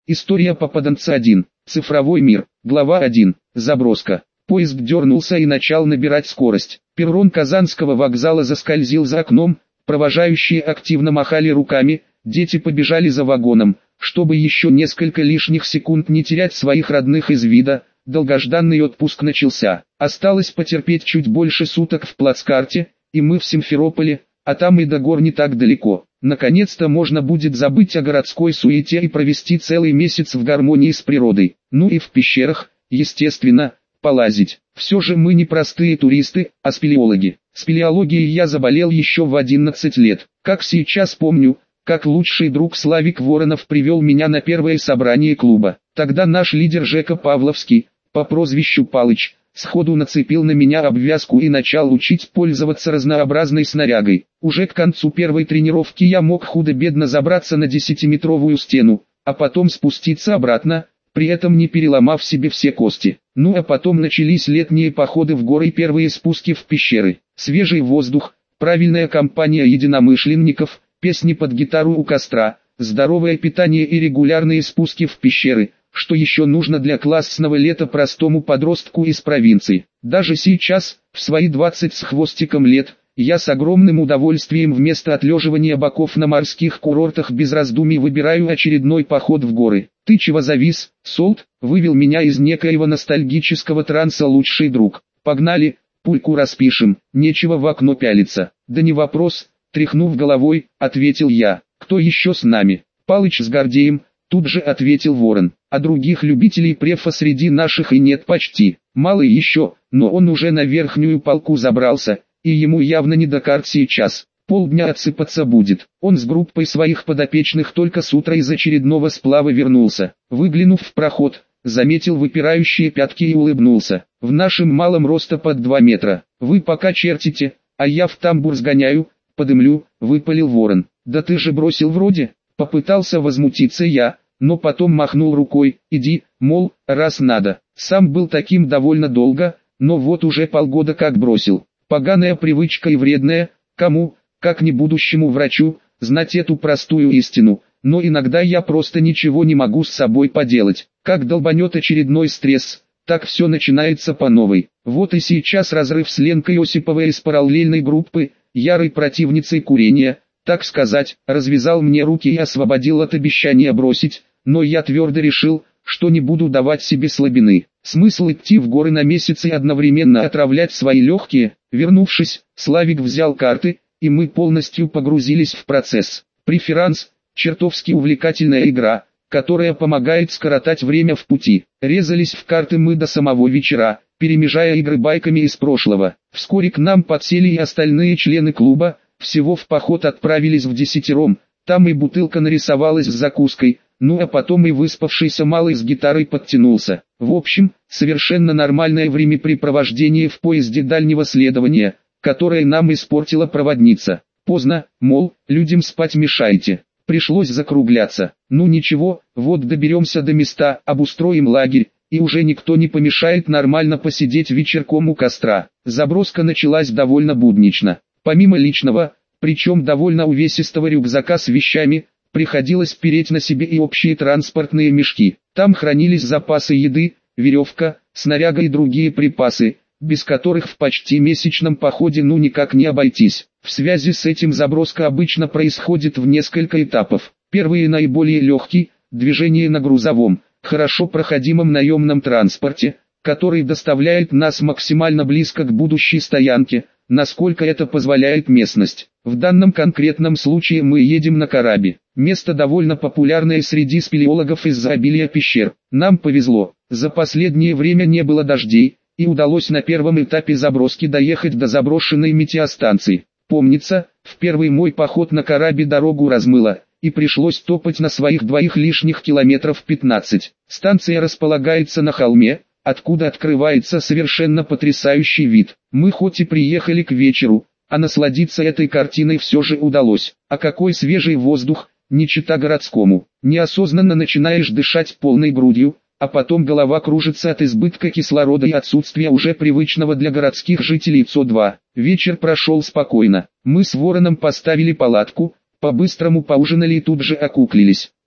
История попаданца 1. Цифровой мир. Глава 1. Заброска. Поезд дернулся и начал набирать скорость. Перрон Казанского вокзала заскользил за окном, провожающие активно махали руками, дети побежали за вагоном, чтобы еще несколько лишних секунд не терять своих родных из вида. Долгожданный отпуск начался. Осталось потерпеть чуть больше суток в плацкарте, и мы в Симферополе, а там и до гор не так далеко. Наконец-то можно будет забыть о городской суете и провести целый месяц в гармонии с природой. Ну и в пещерах, естественно, полазить. Все же мы не простые туристы, а спелеологи. Спелеологией я заболел еще в 11 лет. Как сейчас помню, как лучший друг Славик Воронов привел меня на первое собрание клуба. Тогда наш лидер Жека Павловский, по прозвищу Палыч, сходу нацепил на меня обвязку и начал учить пользоваться разнообразной снарягой. Уже к концу первой тренировки я мог худо-бедно забраться на 10-метровую стену, а потом спуститься обратно, при этом не переломав себе все кости. Ну а потом начались летние походы в горы и первые спуски в пещеры. Свежий воздух, правильная компания единомышленников, песни под гитару у костра, здоровое питание и регулярные спуски в пещеры. Что еще нужно для классного лета простому подростку из провинции? Даже сейчас, в свои 20 с хвостиком лет, я с огромным удовольствием вместо отлеживания боков на морских курортах без раздумий выбираю очередной поход в горы. «Ты чего завис, Солт?» — вывел меня из некоего ностальгического транса лучший друг. «Погнали, пульку распишем, нечего в окно пялиться». «Да не вопрос», — тряхнув головой, ответил я. «Кто еще с нами?» «Палыч с Гордеем», — тут же ответил Ворон. «А других любителей префа среди наших и нет почти. Мало еще, но он уже на верхнюю полку забрался, и ему явно не до карт сейчас. Полдня отсыпаться будет». Он с группой своих подопечных только с утра из очередного сплава вернулся. Выглянув в проход, заметил выпирающие пятки и улыбнулся. «В нашем малом роста под 2 метра. Вы пока чертите, а я в тамбур сгоняю, подымлю», — выпалил Ворон. «Да ты же бросил вроде», — попытался возмутиться я, но потом махнул рукой. «Иди, мол, раз надо». Сам был таким довольно долго, но вот уже полгода как бросил. Поганая привычка и вредная, кому, как не будущему врачу, знать эту простую истину, но иногда я просто ничего не могу с собой поделать. Как долбанет очередной стресс, так все начинается по новой. Вот и сейчас разрыв с Ленкой Осиповой из параллельной группы, ярой противницей курения, так сказать, развязал мне руки и освободил от обещания бросить, но я твердо решил, что не буду давать себе слабины. Смысл идти в горы на месяц и одновременно отравлять свои легкие? Вернувшись, Славик взял карты, и мы полностью погрузились в процесс. Преферанс – чертовски увлекательная игра, которая помогает скоротать время в пути. Резались в карты мы до самого вечера, перемежая игры байками из прошлого. Вскоре к нам подсели и остальные члены клуба, всего в поход отправились вдесятером, там и бутылка нарисовалась с закуской. Ну а потом и выспавшийся малый с гитарой подтянулся. В общем, совершенно нормальное времяпрепровождение в поезде дальнего следования, которое нам испортила проводница. Поздно, мол, людям спать мешаете. Пришлось закругляться. Ну ничего, вот доберемся до места, обустроим лагерь, и уже никто не помешает нормально посидеть вечерком у костра. Заброска началась довольно буднично. Помимо личного, причем довольно увесистого рюкзака с вещами, приходилось переть на себе и общие транспортные мешки. Там хранились запасы еды, веревка, снаряга и другие припасы, без которых в почти месячном походе ну никак не обойтись. В связи с этим заброска обычно происходит в несколько этапов. Первый и наиболее легкий – движение на грузовом, хорошо проходимом наемном транспорте, который доставляет нас максимально близко к будущей стоянке, насколько это позволяет местность. В данном конкретном случае мы едем на Караби. Место довольно популярное среди спелеологов из-за обилия пещер. Нам повезло, за последнее время не было дождей, и удалось на первом этапе заброски доехать до заброшенной метеостанции. Помнится, в первый мой поход на Караби дорогу размыло, и пришлось топать на своих 2 лишних километров 15. Станция располагается на холме, откуда открывается совершенно потрясающий вид. Мы хоть и приехали к вечеру, а насладиться этой картиной все же удалось. А какой свежий воздух, не чета городскому. Неосознанно начинаешь дышать полной грудью, а потом голова кружится от избытка кислорода и отсутствия уже привычного для городских жителей СО2. Вечер прошел спокойно. Мы с Вороном поставили палатку, по-быстрому поужинали и тут же окуклились.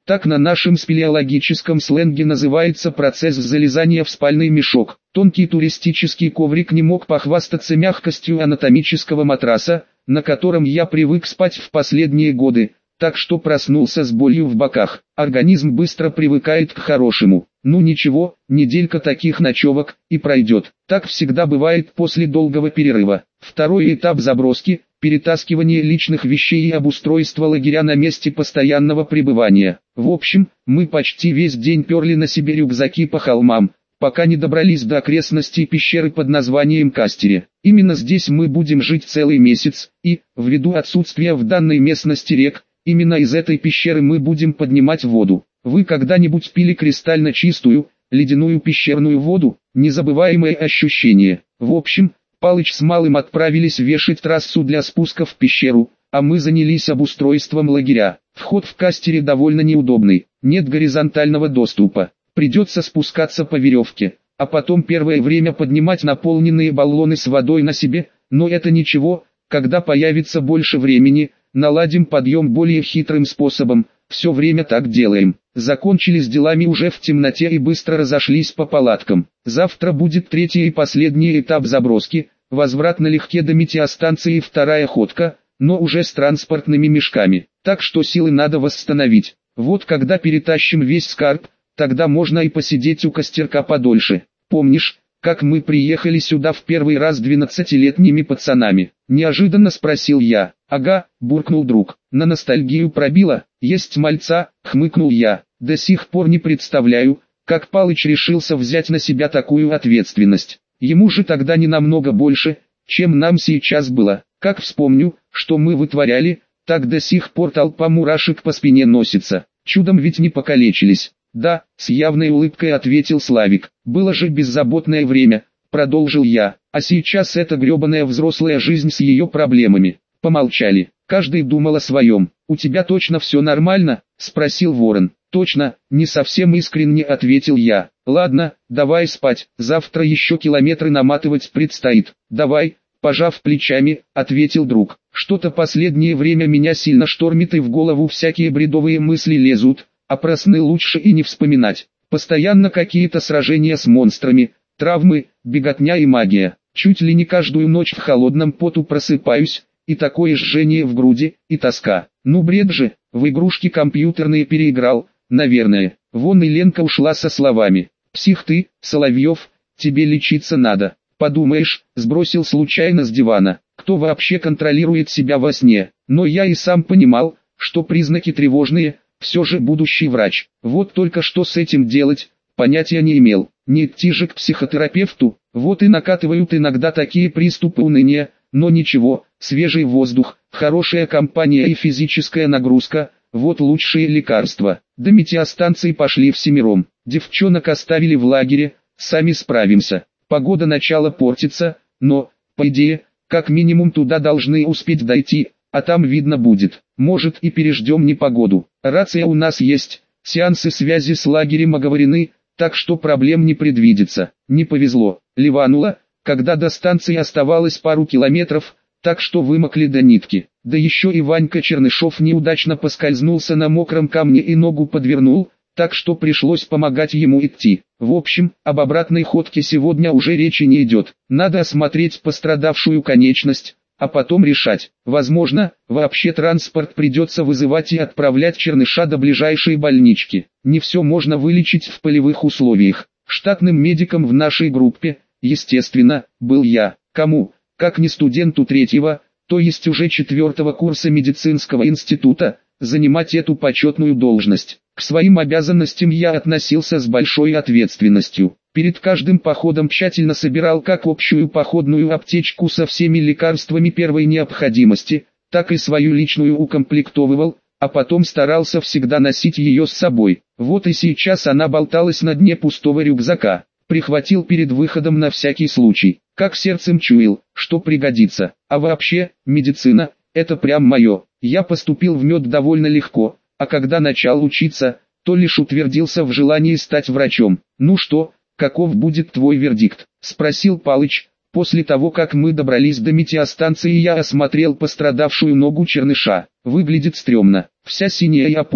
Так на нашем спелеологическом сленге называется процесс залезания в спальный мешок. Тонкий туристический коврик не мог похвастаться мягкостью анатомического матраса, на котором я привык спать в последние годы, так что проснулся с болью в боках. Организм быстро привыкает к хорошему. Ну ничего, неделька таких ночевок и пройдет. Так всегда бывает после долгого перерыва. Второй этап заброски – перетаскивание личных вещей и обустройство лагеря на месте постоянного пребывания. В общем, мы почти весь день перли на себе рюкзаки по холмам, пока не добрались до окрестностей пещеры под названием Кастере. Именно здесь мы будем жить целый месяц, и, ввиду отсутствия в данной местности рек, именно из этой пещеры мы будем поднимать воду. Вы когда-нибудь пили кристально чистую, ледяную пещерную воду? Незабываемое ощущение. В общем, Палыч с Малым отправились вешать трассу для спуска в пещеру, а мы занялись обустройством лагеря. Вход в Кастере довольно неудобный, нет горизонтального доступа. Придется спускаться по веревке, а потом первое время поднимать наполненные баллоны с водой на себе, но это ничего, когда появится больше времени, наладим подъем более хитрым способом, все время так делаем. Закончили с делами уже в темноте и быстро разошлись по палаткам. Завтра будет третий и последний этап заброски, возврат налегке до метеостанции и вторая ходка, но уже с транспортными мешками, так что силы надо восстановить. Вот когда перетащим весь скарб, тогда можно и посидеть у костерка подольше. Помнишь, как мы приехали сюда в первый раз 12-летними пацанами? Неожиданно спросил я. Ага, буркнул друг. На ностальгию пробило? Есть мальца, хмыкнул я. До сих пор не представляю, как Палыч решился взять на себя такую ответственность. Ему же тогда не намного больше, чем нам сейчас было. Как вспомню, что мы вытворяли, так до сих пор толпа мурашек по спине носится. Чудом ведь не покалечились. Да, с явной улыбкой ответил Славик. Было же беззаботное время, продолжил я, а сейчас эта гребаная взрослая жизнь с ее проблемами. Помолчали, каждый думал о своем. У тебя точно все нормально? Спросил Ворон. Точно, не совсем искренне ответил я. Ладно, давай спать, завтра еще километры наматывать предстоит. Давай, пожав плечами, ответил друг. Что-то последнее время меня сильно штормит и в голову всякие бредовые мысли лезут. А про сны лучше и не вспоминать. Постоянно какие-то сражения с монстрами, травмы, беготня и магия. Чуть ли не каждую ночь в холодном поту просыпаюсь, и такое жжение в груди, и тоска. Ну бред же, в игрушки компьютерные переиграл, наверное. Вон и Ленка ушла со словами. Псих ты, Соловьев, тебе лечиться надо. Подумаешь, сбросил случайно с дивана. Кто вообще контролирует себя во сне? Но я и сам понимал, что признаки тревожные. Все же будущий врач. Вот только что с этим делать, понятия не имел. Не идти же к психотерапевту. Вот и накатывают иногда такие приступы уныния, но ничего, свежий воздух, хорошая компания и физическая нагрузка, вот лучшие лекарства. До метеостанции пошли всемиром. Девчонок оставили в лагере, сами справимся. Погода начала портится, но, по идее, как минимум туда должны успеть дойти, а там видно будет. Может и переждем непогоду. Рация у нас есть, сеансы связи с лагерем оговорены, так что проблем не предвидится. Не повезло, ливануло, когда до станции оставалось пару километров, так что вымокли до нитки. Да еще и Ванька Чернышов неудачно поскользнулся на мокром камне и ногу подвернул, так что пришлось помогать ему идти. В общем, об обратной ходке сегодня уже речи не идет. Надо осмотреть пострадавшую конечность, а потом решать. Возможно, вообще транспорт придется вызывать и отправлять Черныша до ближайшей больнички. Не все можно вылечить в полевых условиях. Штатным медиком в нашей группе, естественно, был я. Кому, как не студенту третьего, то есть уже 4-го курса медицинского института, занимать эту почетную должность. К своим обязанностям я относился с большой ответственностью. Перед каждым походом тщательно собирал как общую походную аптечку со всеми лекарствами первой необходимости, так и свою личную укомплектовывал, а потом старался всегда носить ее с собой. Вот и сейчас она болталась на дне пустого рюкзака. Прихватил перед выходом на всякий случай, как сердцем чуял, что пригодится. А вообще, медицина – это прям мое. Я поступил в мед довольно легко, а когда начал учиться, то лишь утвердился в желании стать врачом. Ну что, каков будет твой вердикт? Спросил Палыч. После того, как мы добрались до метеостанции, я осмотрел пострадавшую ногу Черныша. Выглядит стрёмно, вся синяя и опухла.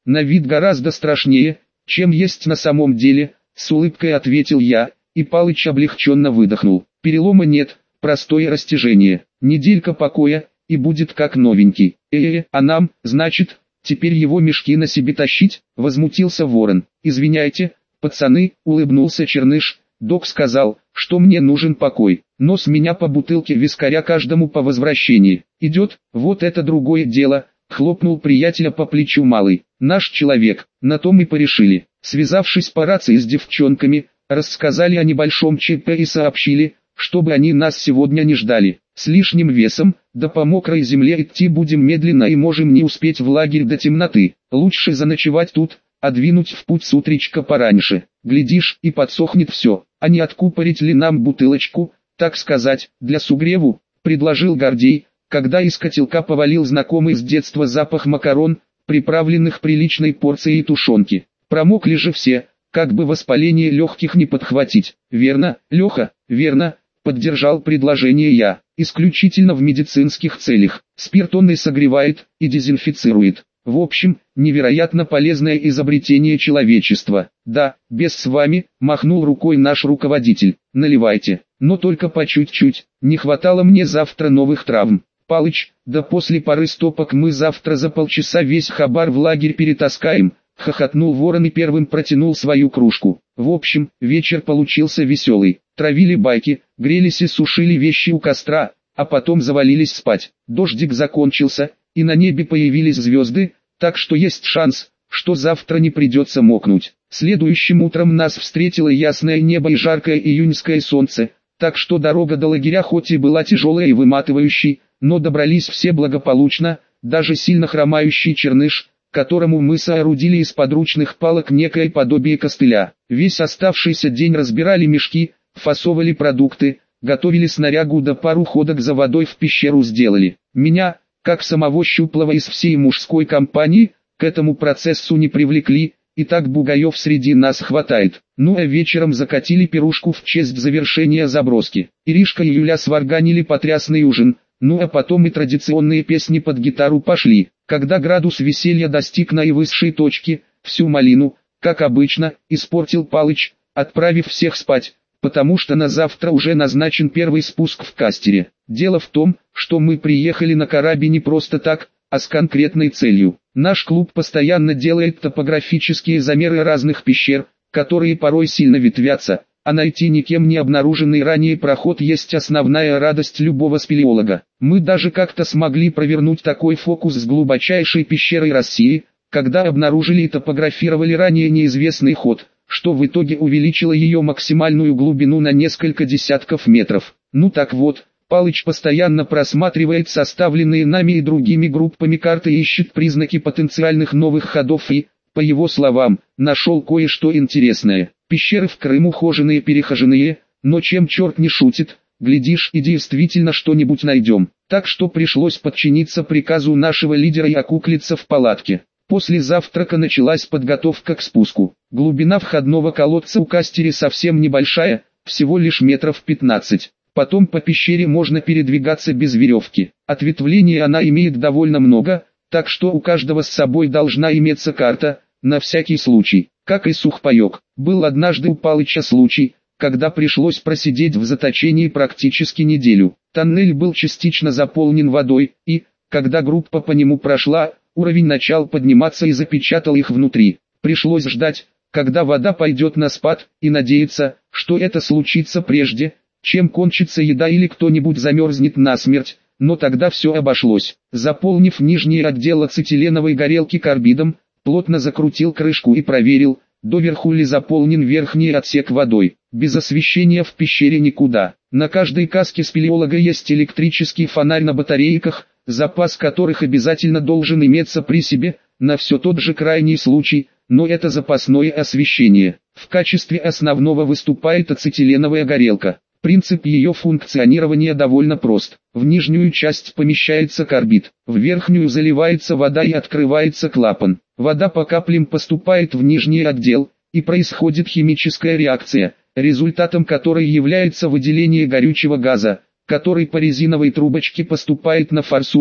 на вид гораздо страшнее, чем есть на самом деле, с улыбкой ответил я, и Палыч облегченно выдохнул. Перелома нет, простое растяжение, неделька покоя, и будет как новенький. А нам, значит, теперь его мешки на себе тащить? Возмутился Ворон. Извиняйте, пацаны, улыбнулся Черныш. Док сказал, что мне нужен покой, но с меня по бутылке вискаря каждому по возвращении. Идет, вот это другое дело, хлопнул приятеля по плечу Малый. Наш человек, на том и порешили. Связавшись по рации с девчонками, рассказали о небольшом ЧП и сообщили, чтобы они нас сегодня не ждали. С лишним весом, да по мокрой земле идти будем медленно и можем не успеть в лагерь до темноты. Лучше заночевать тут, а двинуть в путь с утречка пораньше. Глядишь, и подсохнет все, а не откупорить ли нам бутылочку, так сказать, для сугреву, предложил Гордей, когда из котелка повалил знакомый с детства запах макарон, приправленных приличной порцией тушенки. Промокли же все, как бы воспаление легких не подхватить. Верно, Леха, верно, поддержал предложение я. Исключительно в медицинских целях. Спирт он и согревает, и дезинфицирует. В общем, невероятно полезное изобретение человечества. Да, без с вами, махнул рукой наш руководитель. Наливайте, но только по чуть-чуть. Не хватало мне завтра новых травм. Палыч, да после пары стопок мы завтра за полчаса весь хабар в лагерь перетаскаем. Хохотнул Ворон и первым протянул свою кружку. В общем, вечер получился веселый. Травили байки, грелись и сушили вещи у костра, а потом завалились спать. Дождик закончился, и на небе появились звезды, так что есть шанс, что завтра не придется мокнуть. Следующим утром нас встретило ясное небо и жаркое июньское солнце, так что дорога до лагеря хоть и была тяжелой и выматывающей, но добрались все благополучно, даже сильно хромающий Черныш, которому мы соорудили из подручных палок некое подобие костыля. Весь оставшийся день разбирали мешки, фасовали продукты, готовили снарягу да пару ходок за водой в пещеру сделали. Меня, как самого щуплого из всей мужской компании, к этому процессу не привлекли, и так бугаев среди нас хватает. Ну а вечером закатили пирушку в честь завершения заброски. Иришка и Юля сварганили потрясный ужин, ну а потом и традиционные песни под гитару пошли. Когда градус веселья достиг наивысшей точки, всю малину, как обычно, испортил Палыч, отправив всех спать, потому что на завтра уже назначен первый спуск в кастере. Дело в том, что мы приехали на корабль не просто так, а с конкретной целью. Наш клуб постоянно делает топографические замеры разных пещер, которые порой сильно ветвятся, а найти никем не обнаруженный ранее проход есть основная радость любого спелеолога. Мы даже как-то смогли провернуть такой фокус с глубочайшей пещерой России, когда обнаружили и топографировали ранее неизвестный ход, что в итоге увеличило ее максимальную глубину на несколько десятков метров. Ну так вот, Палыч постоянно просматривает составленные нами и другими группами карты и ищет признаки потенциальных новых ходов и, по его словам, нашел кое-что интересное. Пещеры в Крыму ухоженные-перехоженные, но чем черт не шутит, глядишь и действительно что-нибудь найдем. Так что пришлось подчиниться приказу нашего лидера и окуклиться в палатке. После завтрака началась подготовка к спуску. Глубина входного колодца у кастера совсем небольшая, всего лишь метров 15. Потом по пещере можно передвигаться без веревки. Ответвлений она имеет довольно много, так что у каждого с собой должна иметься карта, на всякий случай. Как и сухпайок. Был однажды у Палыча случай, когда пришлось просидеть в заточении практически неделю. Тоннель был частично заполнен водой, и, когда группа по нему прошла, уровень начал подниматься и запечатал их внутри. Пришлось ждать, когда вода пойдет на спад, и надеяться, что это случится прежде, чем кончится еда или кто-нибудь замерзнет насмерть, но тогда все обошлось. Заполнив нижний отдел ацетиленовой горелки карбидом, плотно закрутил крышку и проверил, доверху ли заполнен верхний отсек водой. Без освещения в пещере никуда. На каждой каске спелеолога есть электрический фонарь на батарейках, запас которых обязательно должен иметься при себе, на все тот же крайний случай, но это запасное освещение. В качестве основного выступает ацетиленовая горелка. Принцип ее функционирования довольно прост. В нижнюю часть помещается карбид, в верхнюю заливается вода и открывается клапан. Вода по каплям поступает в нижний отдел, и происходит химическая реакция, результатом которой является выделение горючего газа, который по резиновой трубочке поступает на форсунку,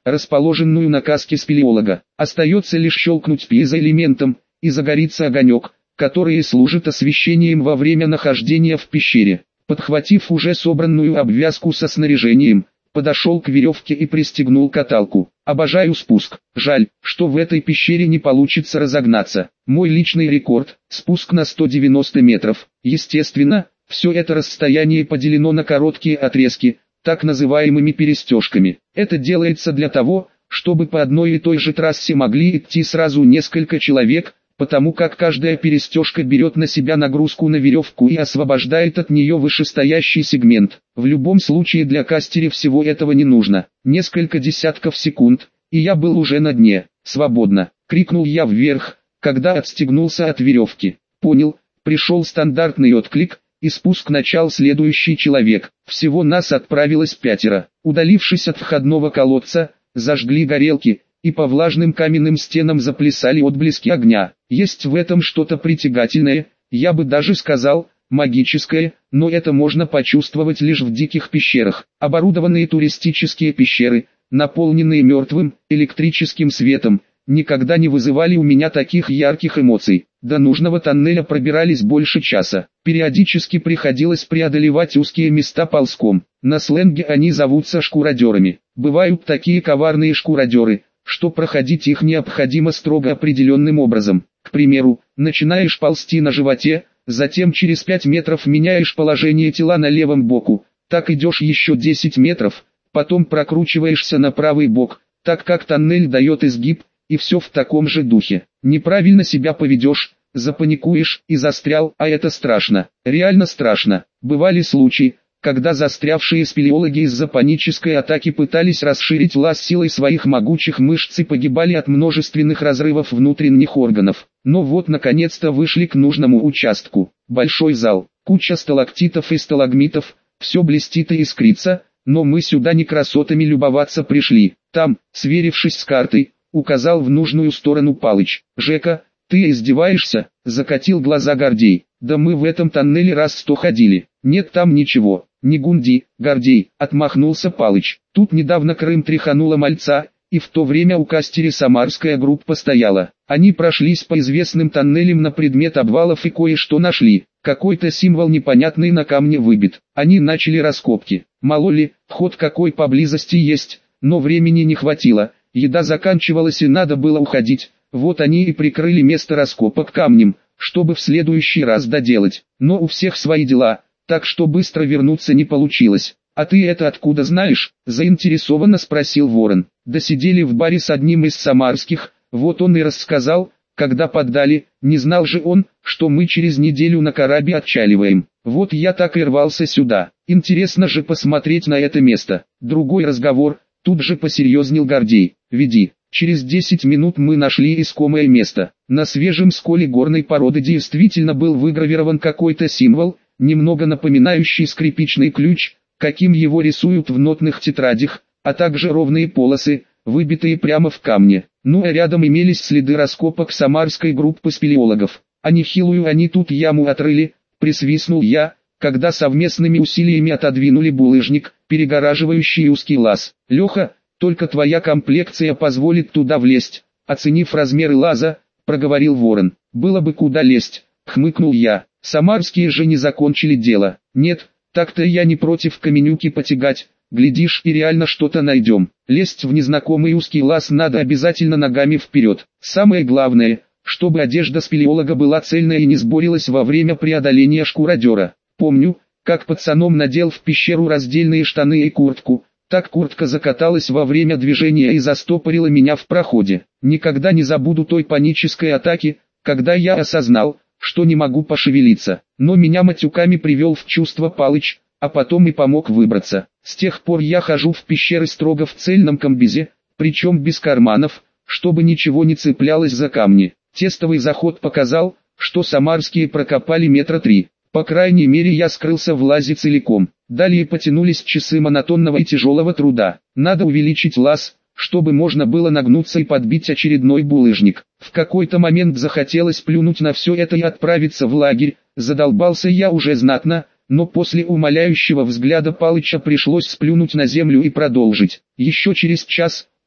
расположенную на каске спелеолога. Остается лишь щелкнуть пьезоэлементом, и загорится огонек, который служит освещением во время нахождения в пещере. Подхватив уже собранную обвязку со снаряжением, подошел к веревке и пристегнул каталку. Обожаю спуск. Жаль, что в этой пещере не получится разогнаться. Мой личный рекорд – спуск на 190 метров. Естественно, все это расстояние поделено на короткие отрезки, так называемыми перестежками. Это делается для того, чтобы по одной и той же трассе могли идти сразу несколько человек, потому как каждая перестежка берет на себя нагрузку на веревку и освобождает от нее вышестоящий сегмент. В любом случае для кастера всего этого не нужно. Несколько десятков секунд, и я был уже на дне. «Свободно!» — крикнул я вверх, когда отстегнулся от веревки. Понял, пришел стандартный отклик, и спуск начал следующий человек. Всего нас отправилось 5. Удалившись от входного колодца, зажгли горелки, и по влажным каменным стенам заплясали отблески огня. Есть в этом что-то притягательное, я бы даже сказал, магическое, но это можно почувствовать лишь в диких пещерах. Оборудованные туристические пещеры, наполненные мертвым, электрическим светом, никогда не вызывали у меня таких ярких эмоций. До нужного тоннеля пробирались больше часа. Периодически приходилось преодолевать узкие места ползком. На сленге они зовутся шкуродерами. Бывают такие коварные шкуродеры, что проходить их необходимо строго определенным образом. К примеру, начинаешь ползти на животе, затем через 5 метров меняешь положение тела на левом боку, так идешь еще 10 метров, потом прокручиваешься на правый бок, так как тоннель дает изгиб, и все в таком же духе. Неправильно себя поведешь, запаникуешь и застрял, а это страшно, реально страшно. Бывали случаи, когда застрявшие спелеологи из-за панической атаки пытались расширить лаз силой своих могучих мышц и погибали от множественных разрывов внутренних органов. Но вот наконец-то вышли к нужному участку. Большой зал, куча сталактитов и сталагмитов, все блестит и искрится, но мы сюда не красотами любоваться пришли. Там, сверившись с картой, указал в нужную сторону Палыч. «Жека, ты издеваешься?» — закатил глаза Гордей. «Да мы в этом тоннеле раз 100 ходили. Нет там ничего». «Не гунди, Гордей», — отмахнулся Палыч. «Тут недавно Крым тряханула мальца, и в то время у кастера самарская группа стояла. Они прошлись по известным тоннелям на предмет обвалов и кое-что нашли. Какой-то символ непонятный на камне выбит. Они начали раскопки. Мало ли, ход какой поблизости есть, но времени не хватило. Еда заканчивалась и надо было уходить. Вот они и прикрыли место раскопок камнем, чтобы в следующий раз доделать. Но у всех свои дела, так что быстро вернуться не получилось. «А ты это откуда знаешь?» – заинтересованно спросил Ворон. «Да сидели в баре с одним из самарских, вот он и рассказал, когда поддали, не знал же он, что мы через неделю на корабле отчаливаем. Вот я так и рвался сюда. Интересно же посмотреть на это место». «Другой разговор», – тут же посерьезнел Гордей. «Веди». Через 10 минут мы нашли искомое место. На свежем сколе горной породы действительно был выгравирован какой-то символ, немного напоминающий скрипичный ключ, каким его рисуют в нотных тетрадях, а также ровные полосы, выбитые прямо в камне. Ну а рядом имелись следы раскопок самарской группы спелеологов. А нехилую они тут яму отрыли, присвистнул я, когда совместными усилиями отодвинули булыжник, перегораживающий узкий лаз. «Леха, только твоя комплекция позволит туда влезть», оценив размеры лаза, проговорил Ворон. «Было бы куда лезть», хмыкнул я. «Самарские же не закончили дело». «Нет, так-то я не против каменюки потягать, глядишь и реально что-то найдем. Лезть в незнакомый узкий лаз надо обязательно ногами вперед. Самое главное, чтобы одежда спелеолога была цельная и не сборилась во время преодоления шкуродера. Помню, как пацаном надел в пещеру раздельные штаны и куртку, так куртка закаталась во время движения и застопорила меня в проходе. Никогда не забуду той панической атаки, когда я осознал, что не могу пошевелиться, но меня матюками привел в чувство Палыч, а потом и помог выбраться. С тех пор я хожу в пещеры строго в цельном комбезе, причем без карманов, чтобы ничего не цеплялось за камни. Тестовый заход показал, что самарские прокопали 3 метра. По крайней мере я скрылся в лазе целиком. Далее потянулись часы монотонного и тяжелого труда. Надо увеличить лаз, чтобы можно было нагнуться и подбить очередной булыжник. В какой-то момент захотелось плюнуть на все это и отправиться в лагерь. Задолбался я уже знатно, но после умоляющего взгляда Палыча пришлось сплюнуть на землю и продолжить. Еще через час,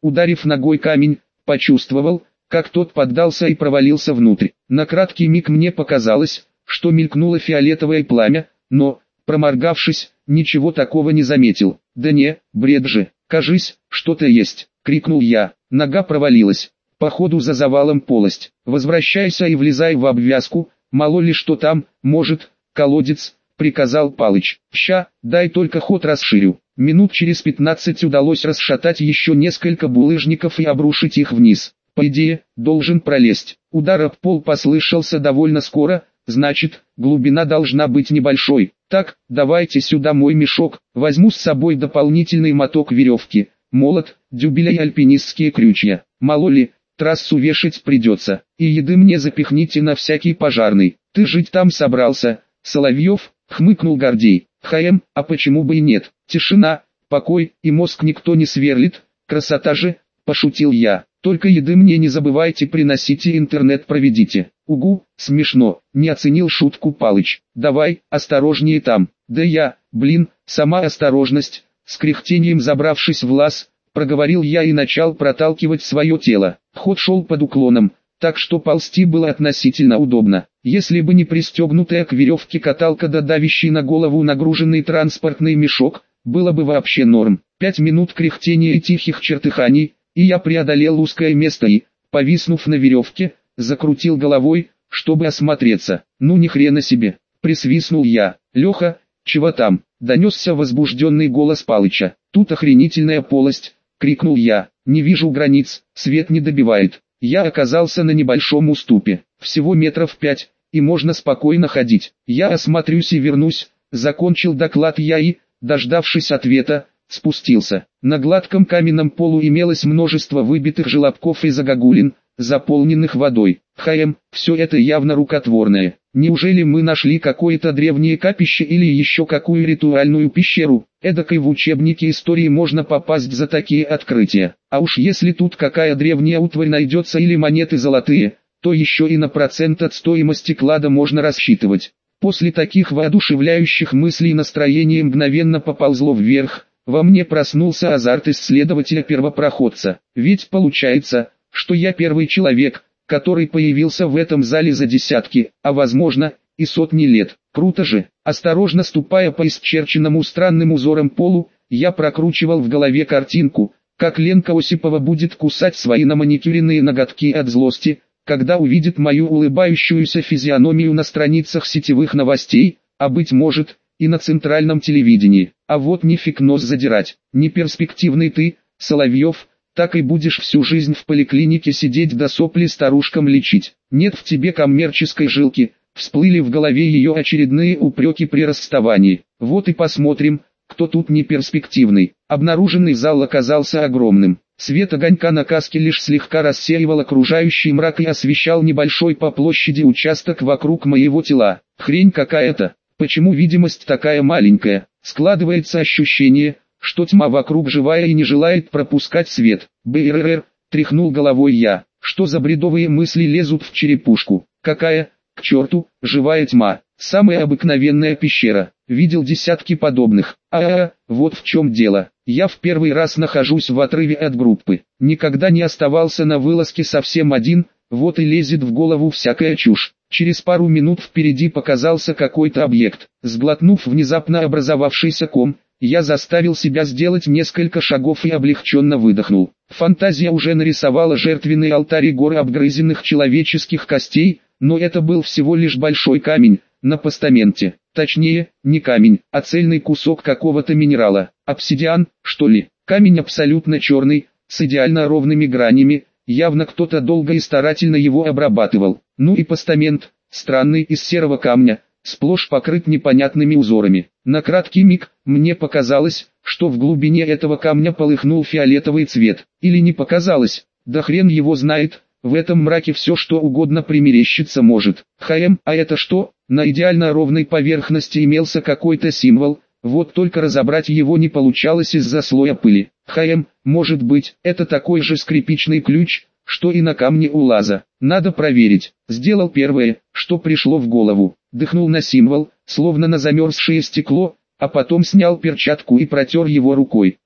Ударив ногой камень, почувствовал, как тот поддался и провалился внутрь. На краткий миг мне показалось, что мелькнуло фиолетовое пламя, но, проморгавшись, ничего такого не заметил. «Да не, бред же, кажись, что-то есть», — крикнул я. Нога провалилась. Походу за завалом полость. «Возвращайся и влезай в обвязку, мало ли что там, может, колодец», — приказал Палыч. «Ща, дай только ход расширю». Минут через 15 удалось расшатать еще несколько булыжников и обрушить их вниз. По идее, должен пролезть. Удар об пол послышался довольно скоро, значит, глубина должна быть небольшой. Так, давайте сюда мой мешок, возьму с собой дополнительный моток веревки, молот, дюбеля и альпинистские крючья. Мало ли, трассу вешать придется. И еды мне запихните на всякий пожарный. Ты жить там собрался, Соловьев, хмыкнул Гордей. А почему бы и нет? Тишина, покой и мозг никто не сверлит, красота же, пошутил я. Только еды мне не забывайте приносить и интернет проведите. Угу, смешно, не оценил шутку Палыч. Давай, осторожнее там. Да я, сама осторожность. С кряхтением забравшись в лаз, проговорил я и начал проталкивать свое тело. Ход шел под уклоном, так что ползти было относительно удобно. Если бы не пристегнутая к веревке каталка да давящий на голову нагруженный транспортный мешок, было бы вообще норм. 5 минут кряхтения и тихих чертыханий, и я преодолел узкое место и, повиснув на веревке, закрутил головой, чтобы осмотреться. Ну ни хрена себе, присвистнул я. Леха, чего там? Донесся возбужденный голос Палыча. Тут охренительная полость, крикнул я. Не вижу границ, свет не добивает. Я оказался на небольшом уступе, всего метров 5, и можно спокойно ходить. Я осмотрюсь и вернусь, закончил доклад я и, дождавшись ответа, спустился. На гладком каменном полу имелось множество выбитых желобков и загогулин, заполненных водой. Все это явно рукотворное. Неужели мы нашли какое-то древнее капище или еще какую ритуальную пещеру? Эдакой в учебнике истории можно попасть за такие открытия. А уж если тут какая древняя утварь найдется или монеты золотые, то еще и на процент от стоимости клада можно рассчитывать. После таких воодушевляющих мыслей настроение мгновенно поползло вверх. Во мне проснулся азарт исследователя-первопроходца. Ведь получается, что я первый человек, который появился в этом зале за десятки, а возможно, и сотни лет. Круто же. Осторожно ступая по исчерченному странным узором полу, я прокручивал в голове картинку, как Ленка Осипова будет кусать свои наманикюренные ноготки от злости, когда увидит мою улыбающуюся физиономию на страницах сетевых новостей, а быть может, и на центральном телевидении. А вот не фиг нос задирать. Неперспективный ты, Соловьев, так и будешь всю жизнь в поликлинике сидеть да сопли старушкам лечить. Нет в тебе коммерческой жилки, всплыли в голове ее очередные упреки при расставании. Вот и посмотрим, кто тут неперспективный. Обнаруженный зал оказался огромным. Свет огонька на каске лишь слегка рассеивал окружающий мрак и освещал небольшой по площади участок вокруг моего тела. Хрень какая-то. Почему видимость такая маленькая? Складывается ощущение, что тьма вокруг живая и не желает пропускать свет. БРР, тряхнул головой я. Что за бредовые мысли лезут в черепушку? Какая, к черту, живая тьма? Самая обыкновенная пещера. Видел десятки подобных. Вот в чем дело. Я в первый раз нахожусь в отрыве от группы. Никогда не оставался на вылазке совсем один, вот и лезет в голову всякая чушь. Через пару минут впереди показался какой-то объект. Сглотнув внезапно образовавшийся ком, я заставил себя сделать несколько шагов и облегченно выдохнул. Фантазия уже нарисовала жертвенный алтарь и горы обгрызенных человеческих костей, но это был всего лишь большой камень на постаменте. Точнее, не камень, а цельный кусок какого-то минерала. Обсидиан, что ли? Камень абсолютно черный, с идеально ровными гранями, явно кто-то долго и старательно его обрабатывал. Ну и постамент, странный, из серого камня, сплошь покрыт непонятными узорами. На краткий миг, мне показалось, что в глубине этого камня полыхнул фиолетовый цвет. Или не показалось, да хрен его знает, в этом мраке все что угодно примерещиться может. А это что? На идеально ровной поверхности имелся какой-то символ, вот только разобрать его не получалось из-за слоя пыли. Может быть, это такой же скрипичный ключ, что и на камне у лаза. Надо проверить. Сделал первое, что пришло в голову. Дыхнул на символ, словно на замерзшее стекло, а потом снял перчатку и протер его рукой.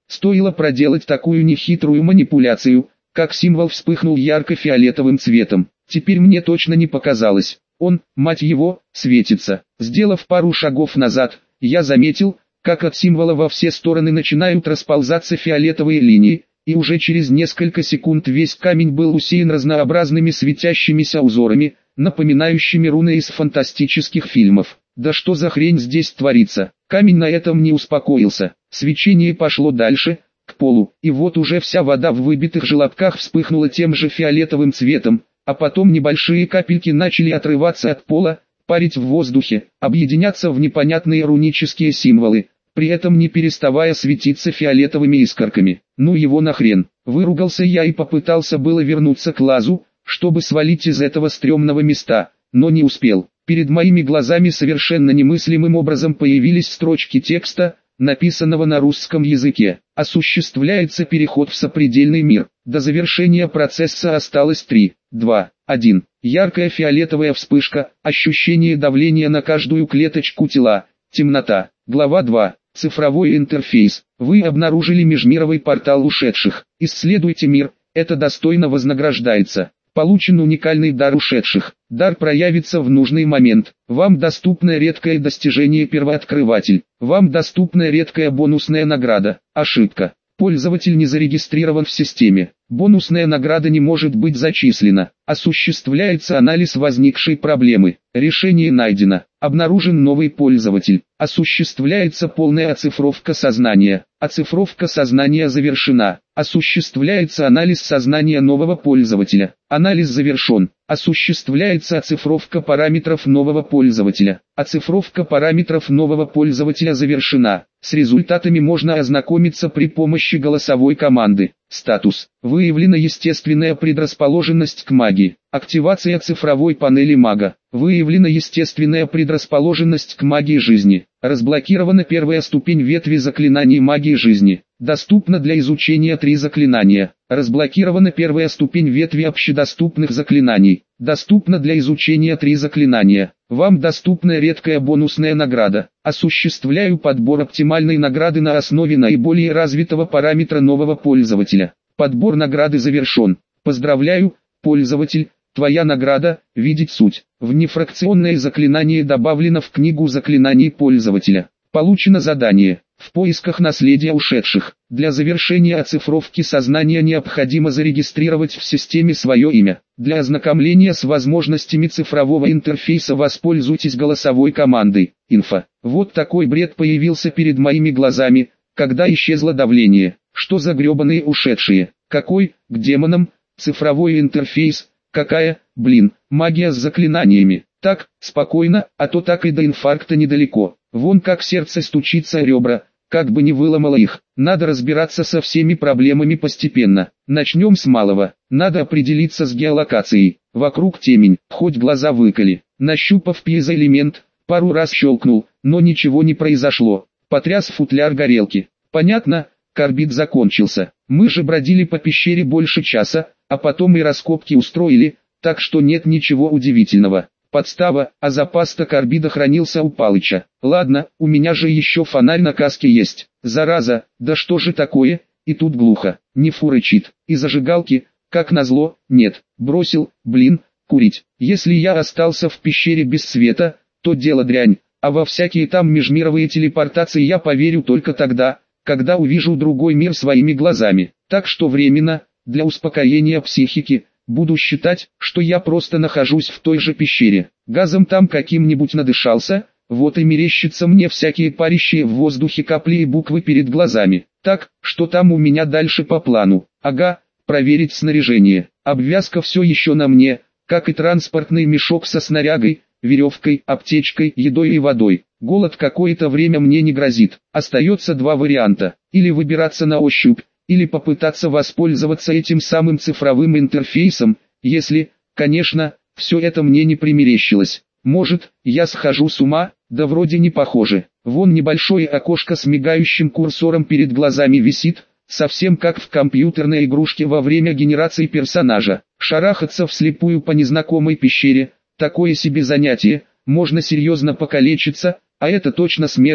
Стоило проделать такую нехитрую манипуляцию, как символ вспыхнул ярко-фиолетовым цветом. Теперь мне точно не показалось. Он, мать его, светится. Сделав пару шагов назад, я заметил, как от символа во все стороны начинают расползаться фиолетовые линии, и уже через несколько секунд весь камень был усеян разнообразными светящимися узорами, напоминающими руны из фантастических фильмов. Да что за хрень здесь творится? Камень на этом не успокоился. Свечение пошло дальше, к полу, и вот уже вся вода в выбитых желобках вспыхнула тем же фиолетовым цветом, а потом небольшие капельки начали отрываться от пола, парить в воздухе, объединяться в непонятные рунические символы, при этом не переставая светиться фиолетовыми искорками. Ну его нахрен, выругался я и попытался было вернуться к лазу, чтобы свалить из этого стрёмного места, но не успел. Перед моими глазами совершенно немыслимым образом появились строчки текста, написанного на русском языке. Осуществляется переход в сопредельный мир. До завершения процесса осталось 3, 2, 1. Яркая фиолетовая вспышка, ощущение давления на каждую клеточку тела, темнота. Глава 2. Цифровой интерфейс. Вы обнаружили межмировый портал ушедших. Исследуйте мир, это достойно вознаграждается. Получен уникальный дар ушедших. Дар проявится в нужный момент. Вам доступно редкое достижение первооткрыватель. Вам доступна редкая бонусная награда. Ошибка. Пользователь не зарегистрирован в системе. Бонусная награда не может быть зачислена. Осуществляется анализ возникшей проблемы. Решение найдено. Обнаружен новый пользователь. Осуществляется полная оцифровка сознания. Оцифровка сознания завершена. Осуществляется анализ сознания нового пользователя. Анализ завершен. Осуществляется оцифровка параметров нового пользователя. Оцифровка параметров нового пользователя завершена. С результатами можно ознакомиться при помощи голосовой команды. Статус. Выявлена естественная предрасположенность к магии. Активация цифровой панели мага. Выявлена естественная предрасположенность к магии жизни. Разблокирована первая ступень ветви заклинаний магии жизни. Доступно для изучения 3 заклинания. Разблокирована первая ступень ветви общедоступных заклинаний. Доступно для изучения 3 заклинания. Вам доступна редкая бонусная награда. Осуществляю подбор оптимальной награды на основе наиболее развитого параметра нового пользователя. Подбор награды завершен. Поздравляю, пользователь, твоя награда – видеть суть. Внефракционное заклинание добавлено в книгу заклинаний пользователя. Получено задание. В поисках наследия ушедших. Для завершения оцифровки сознания необходимо зарегистрировать в системе свое имя. Для ознакомления с возможностями цифрового интерфейса воспользуйтесь голосовой командой. Инфо. Вот такой бред появился перед моими глазами, когда исчезло давление. Что за гребаные ушедшие? Какой, к демонам, цифровой интерфейс? Какая, магия с заклинаниями? Так, спокойно, а то так и до инфаркта недалеко. Вон как сердце стучится о ребра, как бы не выломало их. Надо разбираться со всеми проблемами постепенно. Начнем с малого. Надо определиться с геолокацией. Вокруг темень, хоть глаза выколи. Нащупав пьезоэлемент, пару раз щелкнул, но ничего не произошло. Потряс футляр горелки. Понятно, карбид закончился. Мы же бродили по пещере больше часа, а потом и раскопки устроили, так что нет ничего удивительного. Подстава, а запас-то карбида хранился у Палыча. Ладно, у меня же еще фонарь на каске есть. Зараза, да что же такое? И тут глухо. Не фурычит. И зажигалки, как назло, нет. Бросил, курить. Если я остался в пещере без света, то дело дрянь. А во всякие там межмировые телепортации я поверю только тогда, когда увижу другой мир своими глазами. Так что временно, для успокоения психики, буду считать, что я просто нахожусь в той же пещере. Газом там каким-нибудь надышался, вот и мерещится мне всякие парящие в воздухе капли и буквы перед глазами. Так, что там у меня дальше по плану? Ага, проверить снаряжение. Обвязка все еще на мне, как и транспортный мешок со снарягой, веревкой, аптечкой, едой и водой. Голод какое-то время мне не грозит. Остается 2 варианта. Или выбираться на ощупь, или попытаться воспользоваться этим самым цифровым интерфейсом, если, конечно, все это мне не примерещилось. Может, я схожу с ума, да вроде не похоже. Вон небольшое окошко с мигающим курсором перед глазами висит, совсем как в компьютерной игрушке во время генерации персонажа. Шарахаться вслепую по незнакомой пещере, такое себе занятие, можно серьезно покалечиться, а это точно смерть,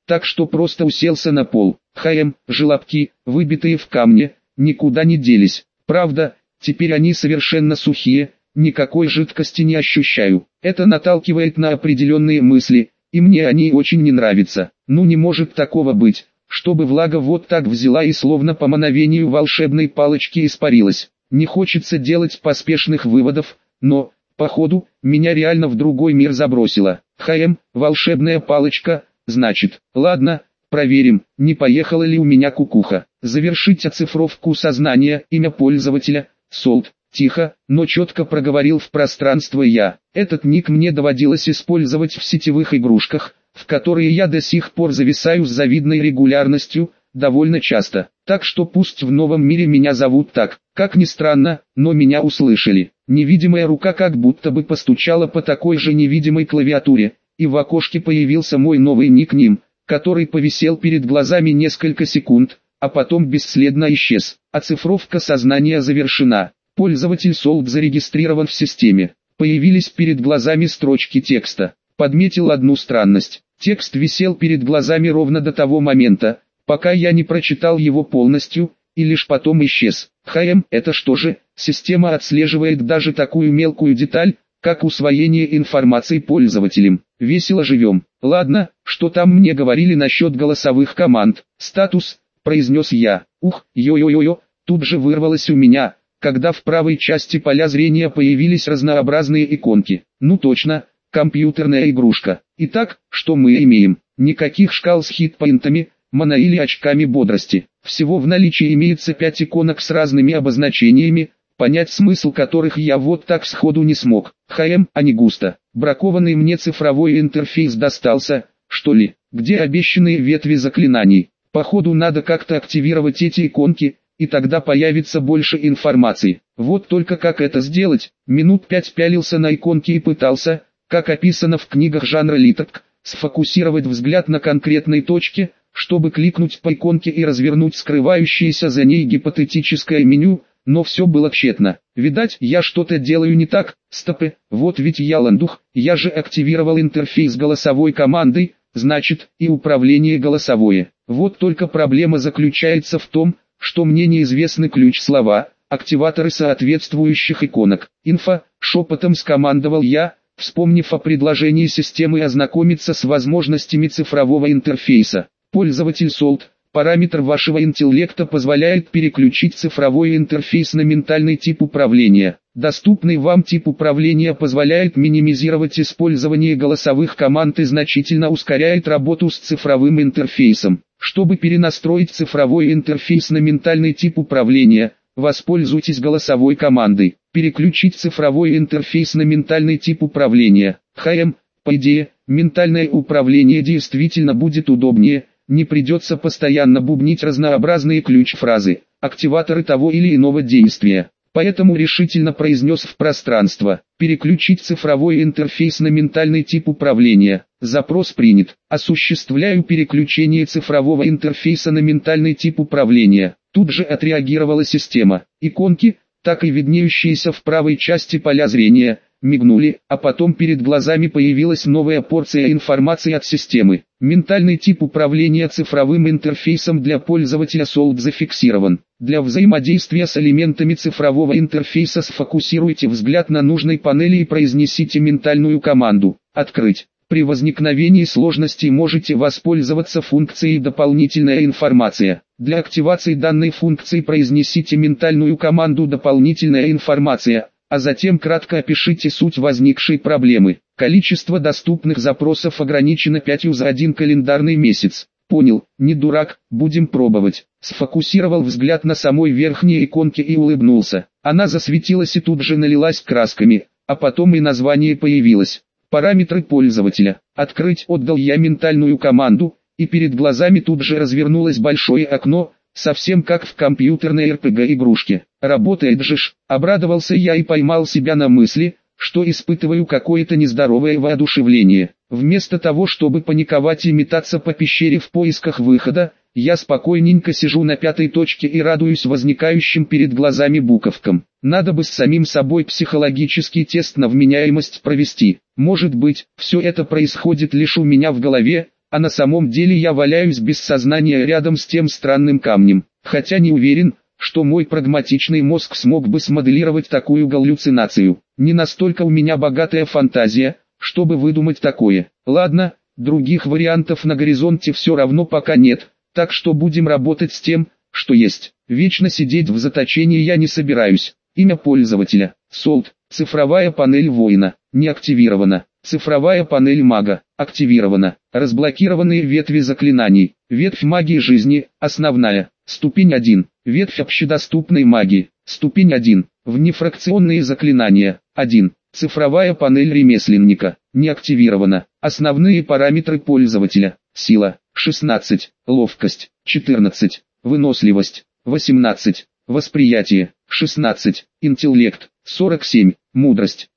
так что просто уселся на пол. Желобки, выбитые в камне, никуда не делись. Правда, теперь они совершенно сухие, никакой жидкости не ощущаю. Это наталкивает на определенные мысли, и мне они очень не нравятся. Ну не может такого быть, чтобы влага вот так взяла и словно по мановению волшебной палочки испарилась. Не хочется делать поспешных выводов, но, походу, меня реально в другой мир забросило. Волшебная палочка, значит. Ладно, проверим, не поехала ли у меня кукуха. Завершить оцифровку сознания, имя пользователя, Солд. Тихо, но четко проговорил в пространство я. Этот ник мне доводилось использовать в сетевых игрушках, в которые я до сих пор зависаю с завидной регулярностью, довольно часто. Так что пусть в новом мире меня зовут так. Как ни странно, но меня услышали. Невидимая рука как будто бы постучала по такой же невидимой клавиатуре, и в окошке появился мой новый никнейм, который повисел перед глазами несколько секунд, а потом бесследно исчез. Оцифровка сознания завершена. Пользователь Солд зарегистрирован в системе. Появились перед глазами строчки текста. Подметил одну странность. Текст висел перед глазами ровно до того момента, пока я не прочитал его полностью, и лишь потом исчез. Это что же, система отслеживает даже такую мелкую деталь, как усвоение информации пользователем. Весело живем. Ладно, что там мне говорили насчет голосовых команд. Статус, произнес я. Йо-йо-йо-йо, тут же вырвалось у меня, когда в правой части поля зрения появились разнообразные иконки. Ну точно, компьютерная игрушка. Итак, что мы имеем? Никаких шкал с хитпоинтами, мана или очками бодрости. Всего в наличии имеется 5 иконок с разными обозначениями, понять смысл которых я вот так сходу не смог. А не густо. Бракованный мне цифровой интерфейс достался, что ли? Где обещанные ветви заклинаний? Походу надо как-то активировать эти иконки, и тогда появится больше информации. Вот только как это сделать? Минут 5 пялился на иконки и пытался, как описано в книгах жанра литок, сфокусировать взгляд на конкретной точке, чтобы кликнуть по иконке и развернуть скрывающееся за ней гипотетическое меню, но все было тщетно. Видать, я что-то делаю не так. Стопы, вот ведь я ландух, я же активировал интерфейс голосовой командой, значит, и управление голосовое. Вот только проблема заключается в том, что мне неизвестны ключ-слова, активаторы соответствующих иконок. Шепотом скомандовал я, вспомнив о предложении системы ознакомиться с возможностями цифрового интерфейса. Пользователь Солд, параметр вашего интеллекта позволяет переключить цифровой интерфейс на ментальный тип управления. Доступный вам тип управления позволяет минимизировать использование голосовых команд и значительно ускоряет работу с цифровым интерфейсом. Чтобы перенастроить цифровой интерфейс на ментальный тип управления, воспользуйтесь голосовой командой. Переключить цифровой интерфейс на ментальный тип управления. По идее, ментальное управление действительно будет удобнее, не придется постоянно бубнить разнообразные ключ-фразы, активаторы того или иного действия. Поэтому решительно произнес в пространство: переключить цифровой интерфейс на ментальный тип управления. Запрос принят. Осуществляю переключение цифрового интерфейса на ментальный тип управления. Тут же отреагировала система. Иконки, так и виднеющиеся в правой части поля зрения, мигнули, а потом перед глазами появилась новая порция информации от системы. Ментальный тип управления цифровым интерфейсом для пользователя Солд зафиксирован. Для взаимодействия с элементами цифрового интерфейса сфокусируйте взгляд на нужной панели и произнесите ментальную команду «Открыть». При возникновении сложностей можете воспользоваться функцией «Дополнительная информация». Для активации данной функции произнесите ментальную команду «Дополнительная информация», а затем кратко опишите суть возникшей проблемы. Количество доступных запросов ограничено 5 за один календарный месяц. Понял, не дурак, будем пробовать. Сфокусировал взгляд на самой верхней иконке и улыбнулся. Она засветилась и тут же налилась красками, а потом и название появилось. Параметры пользователя. Открыть. Отдал я ментальную команду, и перед глазами тут же развернулось большое окно, совсем как в компьютерной РПГ-игрушке. Работает же ж, обрадовался я и поймал себя на мысли, что испытываю какое-то нездоровое воодушевление. Вместо того, чтобы паниковать и метаться по пещере в поисках выхода, я спокойненько сижу на 5-й точке и радуюсь возникающим перед глазами буковкам. Надо бы с самим собой психологический тест на вменяемость провести. Может быть, все это происходит лишь у меня в голове, а на самом деле я валяюсь без сознания рядом с тем странным камнем. Хотя не уверен, что мой прагматичный мозг смог бы смоделировать такую галлюцинацию. Не настолько у меня богатая фантазия, чтобы выдумать такое. Ладно, других вариантов на горизонте все равно пока нет, так что будем работать с тем, что есть. Вечно сидеть в заточении я не собираюсь. Имя пользователя: Солд. Цифровая панель воина. Не активирована. Цифровая панель мага. Активирована. Разблокированные ветви заклинаний. Ветвь магии жизни. Основная. Ступень 1. Ветвь общедоступной магии. Ступень 1. Внефракционные заклинания. 1. Цифровая панель ремесленника. Не активирована. Основные параметры пользователя. Сила. 16. Ловкость. 14. Выносливость. 18. Восприятие. 16. Интеллект. 47. Мудрость.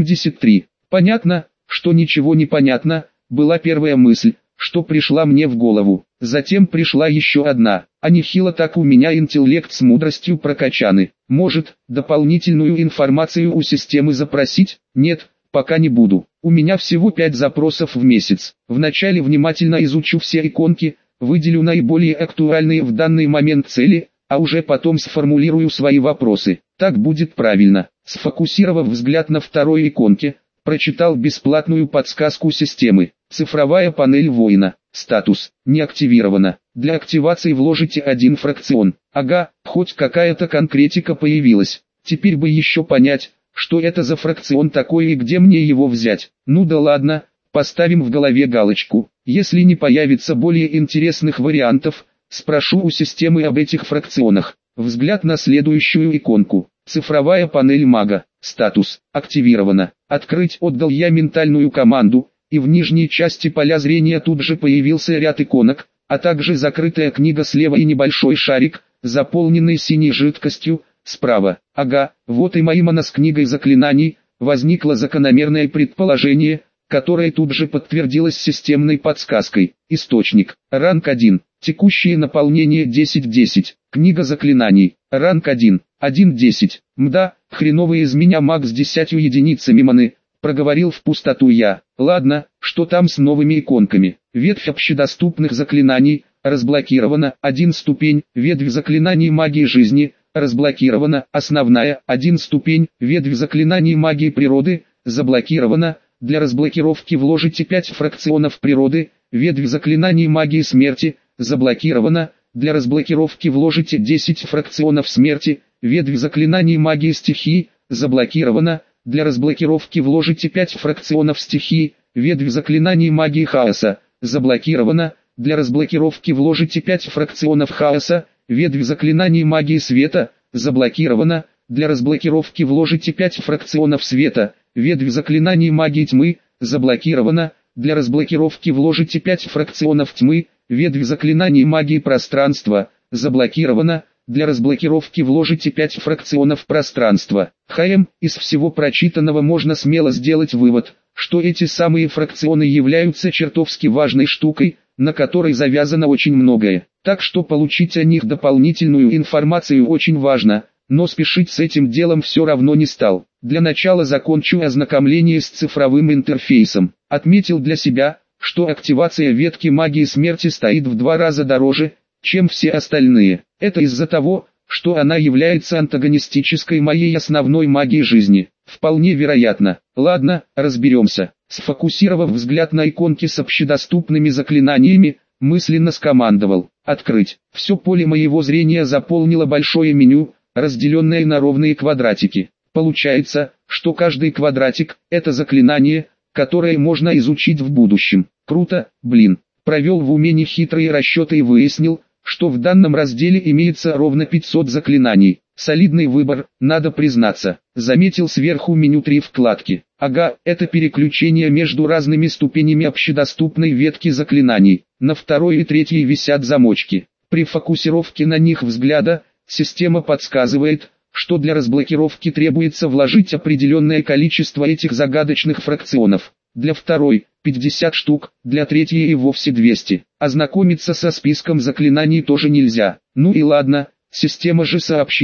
73. Понятно, что ничего не понятно, была первая мысль, что пришла мне в голову. Затем пришла еще одна. А нехило так у меня интеллект с мудростью прокачаны. Может, дополнительную информацию у системы запросить? Нет, пока не буду. У меня всего 5 запросов в месяц. Вначале внимательно изучу все иконки, выделю наиболее актуальные в данный момент цели, а уже потом сформулирую свои вопросы. Так будет правильно. Сфокусировав взгляд на второй иконке, прочитал бесплатную подсказку системы. Цифровая панель воина. Статус. Не активирована. Для активации вложите 1 фракцион. Ага, хоть какая-то конкретика появилась. Теперь бы еще понять, что это за фракцион такой и где мне его взять. Ну да ладно, поставим в голове галочку. Если не появится более интересных вариантов, спрошу у системы об этих фракционах. Взгляд на следующую иконку. Цифровая панель мага. Статус. Активирована. Открыть. Отдал я ментальную команду, и в нижней части поля зрения тут же появился ряд иконок, а также закрытая книга слева и небольшой шарик, заполненный синей жидкостью, справа. Ага, вот и моя мана с книгой заклинаний. Возникло закономерное предположение, которое тут же подтвердилось системной подсказкой. Источник. Ранг 1. Текущее наполнение 10-10. Книга заклинаний. Ранг 1. 1-10. Мда, хреновый из меня маг с 10 единицами маны, проговорил в пустоту я. Ладно, что там с новыми иконками? Ветвь общедоступных заклинаний, разблокирована, 1 ступень, ветвь заклинаний магии жизни, разблокирована, основная, 1 ступень, ветвь заклинаний магии природы, заблокирована, для разблокировки вложите 5 фракционов природы, ветвь заклинаний магии смерти, заблокирована, для разблокировки вложите 10 фракционов смерти, ветвь заклинаний магии стихии, заблокирована, для разблокировки вложите 5 фракционов стихии, ветвь заклинаний магии хаоса, заблокирована, для разблокировки вложите 5 фракционов хаоса, ветвь заклинаний магии света, заблокирована, для разблокировки вложите 5 фракционов света, ветвь заклинаний магии тьмы, заблокирована, для разблокировки вложите 5 фракционов тьмы, ветвь заклинаний магии пространства, заблокирована, для разблокировки вложите 5 фракционов пространства. Из всего прочитанного можно смело сделать вывод, что эти самые фракционы являются чертовски важной штукой, на которой завязано очень многое. Так что получить о них дополнительную информацию очень важно, но спешить с этим делом все равно не стал. Для начала закончу ознакомление с цифровым интерфейсом. Отметил для себя, что активация ветки магии смерти стоит в 2 раза дороже, чем все остальные. Это из-за того, что она является антагонистической моей основной магии жизни. Вполне вероятно. Ладно, разберемся. Сфокусировав взгляд на иконки с общедоступными заклинаниями, мысленно скомандовал «Открыть». Все поле моего зрения заполнило большое меню, разделенное на ровные квадратики. Получается, что каждый квадратик – это заклинание, которое можно изучить в будущем. Круто, блин. Провел в уме нехитрые расчеты и выяснил, что в данном разделе имеется ровно 500 заклинаний. Солидный выбор, надо признаться. Заметил сверху меню 3 вкладки. Ага, это переключение между разными ступенями общедоступной ветки заклинаний. На 2-й и 3-й висят замочки. При фокусировке на них взгляда, система подсказывает, что для разблокировки требуется вложить определенное количество этих загадочных фракционов. Для 2-й – 50 штук, для 3-й и вовсе 200. Ознакомиться со списком заклинаний тоже нельзя. Ну и ладно, система же сообщила,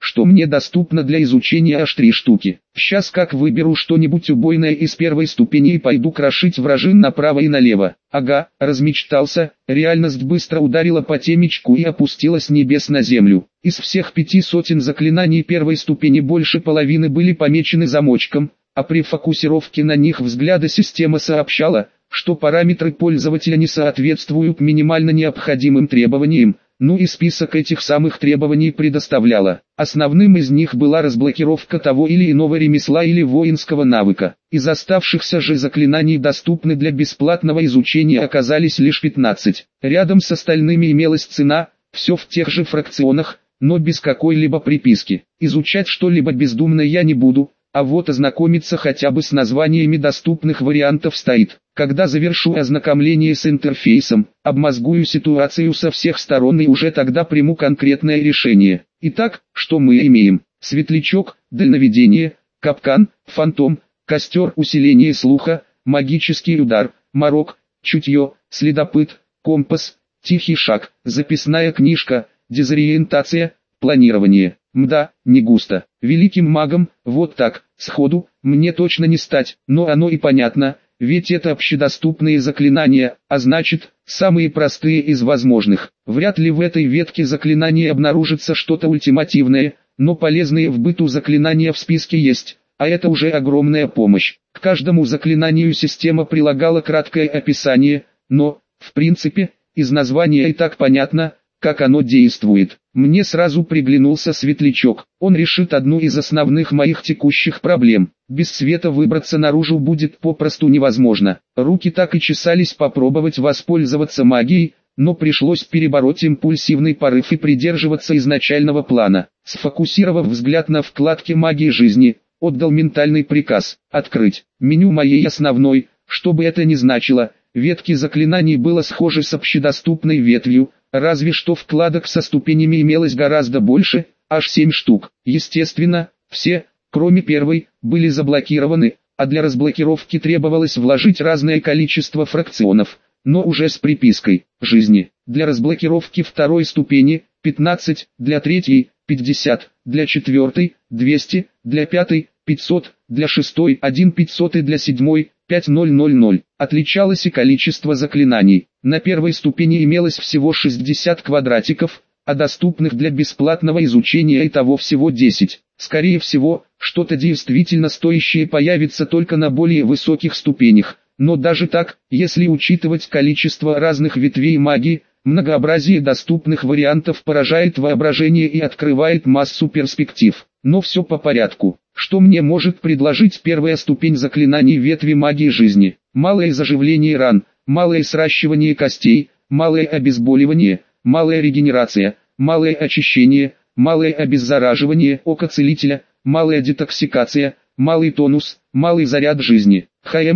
что мне доступно для изучения аж 3 штуки. Сейчас как выберу что-нибудь убойное из первой ступени и пойду крошить вражин направо и налево. Ага, размечтался, реальность быстро ударила по темечку и опустилась с небес на землю. Из всех 5 сотен заклинаний первой ступени больше половины были помечены замочком, а при фокусировке на них взгляда система сообщала, что параметры пользователя не соответствуют минимально необходимым требованиям, ну и список этих самых требований предоставляла. Основным из них была разблокировка того или иного ремесла или воинского навыка. Из оставшихся же заклинаний доступны для бесплатного изучения оказались лишь 15. Рядом с остальными имелась цена, все в тех же фракционах, но без какой-либо приписки. Изучать что-либо бездумно я не буду, а вот ознакомиться хотя бы с названиями доступных вариантов стоит. Когда завершу ознакомление с интерфейсом, обмозгую ситуацию со всех сторон и уже тогда приму конкретное решение. Итак, что мы имеем? Светлячок, дальновидение, капкан, фантом, костер, усиление слуха, магический удар, морок, чутье, следопыт, компас, тихий шаг, записная книжка, дезориентация, планирование. Мда, не густо. Великим магом, вот так, сходу, мне точно не стать, но оно и понятно, ведь это общедоступные заклинания, а значит, самые простые из возможных. Вряд ли в этой ветке заклинаний обнаружится что-то ультимативное, но полезные в быту заклинания в списке есть, а это уже огромная помощь. К каждому заклинанию система прилагала краткое описание, но, в принципе, из названия и так понятно, как оно действует. Мне сразу приглянулся светлячок. Он решит одну из основных моих текущих проблем. Без света выбраться наружу будет попросту невозможно. Руки так и чесались попробовать воспользоваться магией, но пришлось перебороть импульсивный порыв и придерживаться изначального плана. Сфокусировав взгляд на вкладке магии жизни, отдал ментальный приказ «Открыть». Меню моей основной, что бы это ни значило, ветки заклинаний было схоже с общедоступной ветвью, разве что вкладок со ступенями имелось гораздо больше, аж 7 штук. Естественно, все, кроме первой, были заблокированы, а для разблокировки требовалось вложить разное количество фракционов, но уже с припиской «жизни». Для разблокировки второй ступени – 15, для третьей – 50, для четвертой – 200, для пятой – 500, для шестой – 1500 и для седьмой – 5000. Отличалось и количество заклинаний. На первой ступени имелось всего 60 квадратиков, а доступных для бесплатного изучения итого всего 10. Скорее всего, что-то действительно стоящее появится только на более высоких ступенях, но даже так, если учитывать количество разных ветвей магии, многообразие доступных вариантов поражает воображение и открывает массу перспектив. Но все по порядку. Что мне может предложить первая ступень заклинаний ветви магии жизни? Малое заживление ран, малое сращивание костей, малое обезболивание, малая регенерация, малое очищение, малое обеззараживание ока целителя, малая детоксикация, малый тонус, малый заряд жизни.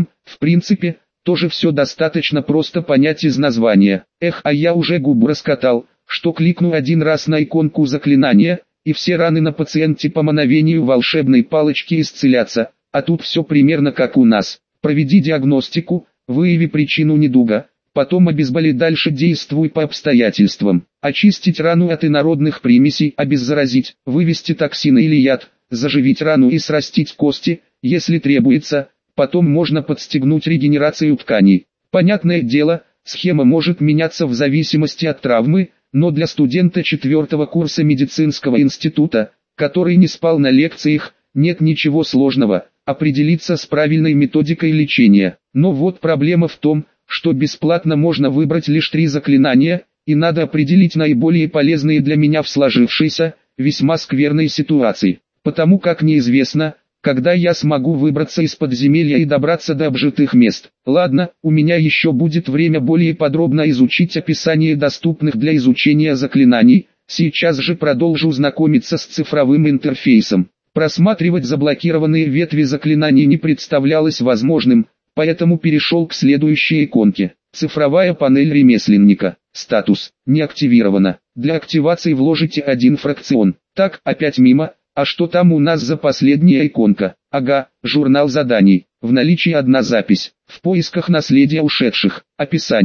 В принципе, тоже все достаточно просто понять из названия. А я уже губу раскатал, что кликну один раз на иконку заклинания, и все раны на пациенте по мановению волшебной палочки исцелятся, а тут все примерно как у нас. Проведи диагностику, выяви причину недуга, потом обезболи, дальше действуй по обстоятельствам. Очистить рану от инородных примесей, обеззаразить, вывести токсины или яд, заживить рану и срастить кости, если требуется, потом можно подстегнуть регенерацию тканей. Понятное дело, схема может меняться в зависимости от травмы, но для студента 4-го курса медицинского института, который не спал на лекциях, нет ничего сложного, определиться с правильной методикой лечения. Но вот проблема в том, что бесплатно можно выбрать лишь 3 заклинания, и надо определить наиболее полезные для меня в сложившейся, весьма скверной ситуации. Потому как неизвестно, когда я смогу выбраться из подземелья и добраться до обжитых мест. Ладно, у меня еще будет время более подробно изучить описание доступных для изучения заклинаний, сейчас же продолжу знакомиться с цифровым интерфейсом. Просматривать заблокированные ветви заклинаний не представлялось возможным, поэтому перешел к следующей иконке. Цифровая панель ремесленника. Статус не активировано. Для активации вложите 1 фракцион. Так, опять мимо. А что там у нас за последняя иконка? Ага, журнал заданий. В наличии 1 запись. В поисках наследия ушедших. Описание.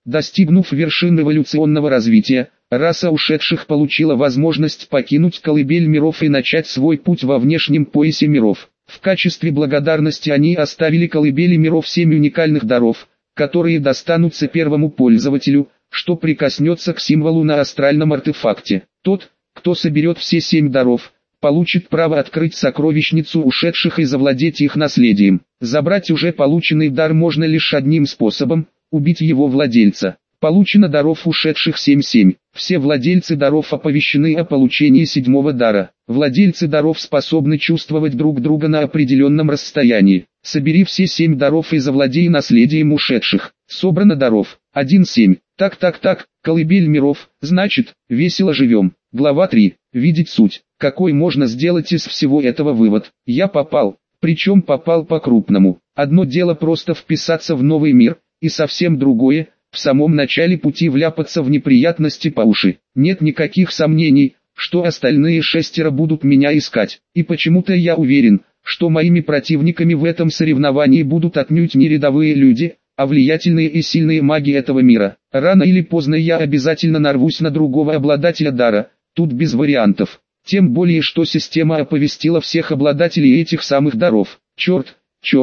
Достигнув вершин эволюционного развития, раса ушедших получила возможность покинуть колыбель миров и начать свой путь во внешнем поясе миров. В качестве благодарности они оставили колыбели миров 7 уникальных даров, которые достанутся первому пользователю, что прикоснется к символу на астральном артефакте. Тот, кто соберет все 7 даров, получит право открыть сокровищницу ушедших и завладеть их наследием. Забрать уже полученный дар можно лишь одним способом – убить его владельца. Получено даров ушедших 7. Все владельцы даров оповещены о получении 7-го дара. Владельцы даров способны чувствовать друг друга на определенном расстоянии. Собери все 7 даров и завладей наследием ушедших. Собрано даров 1-7. Так, колыбель миров, значит, весело живем. Глава 3. Видеть суть. Какой можно сделать из всего этого вывод? Я попал, причем попал по-крупному. Одно дело просто вписаться в новый мир, и совсем другое – в самом начале пути вляпаться в неприятности по уши. Нет никаких сомнений, что остальные 6 будут меня искать. И почему-то я уверен, что моими противниками в этом соревновании будут отнюдь не рядовые люди, а влиятельные и сильные маги этого мира. Рано или поздно я обязательно нарвусь на другого обладателя дара, тут без вариантов. Тем более, что система оповестила всех обладателей этих самых даров. Черт,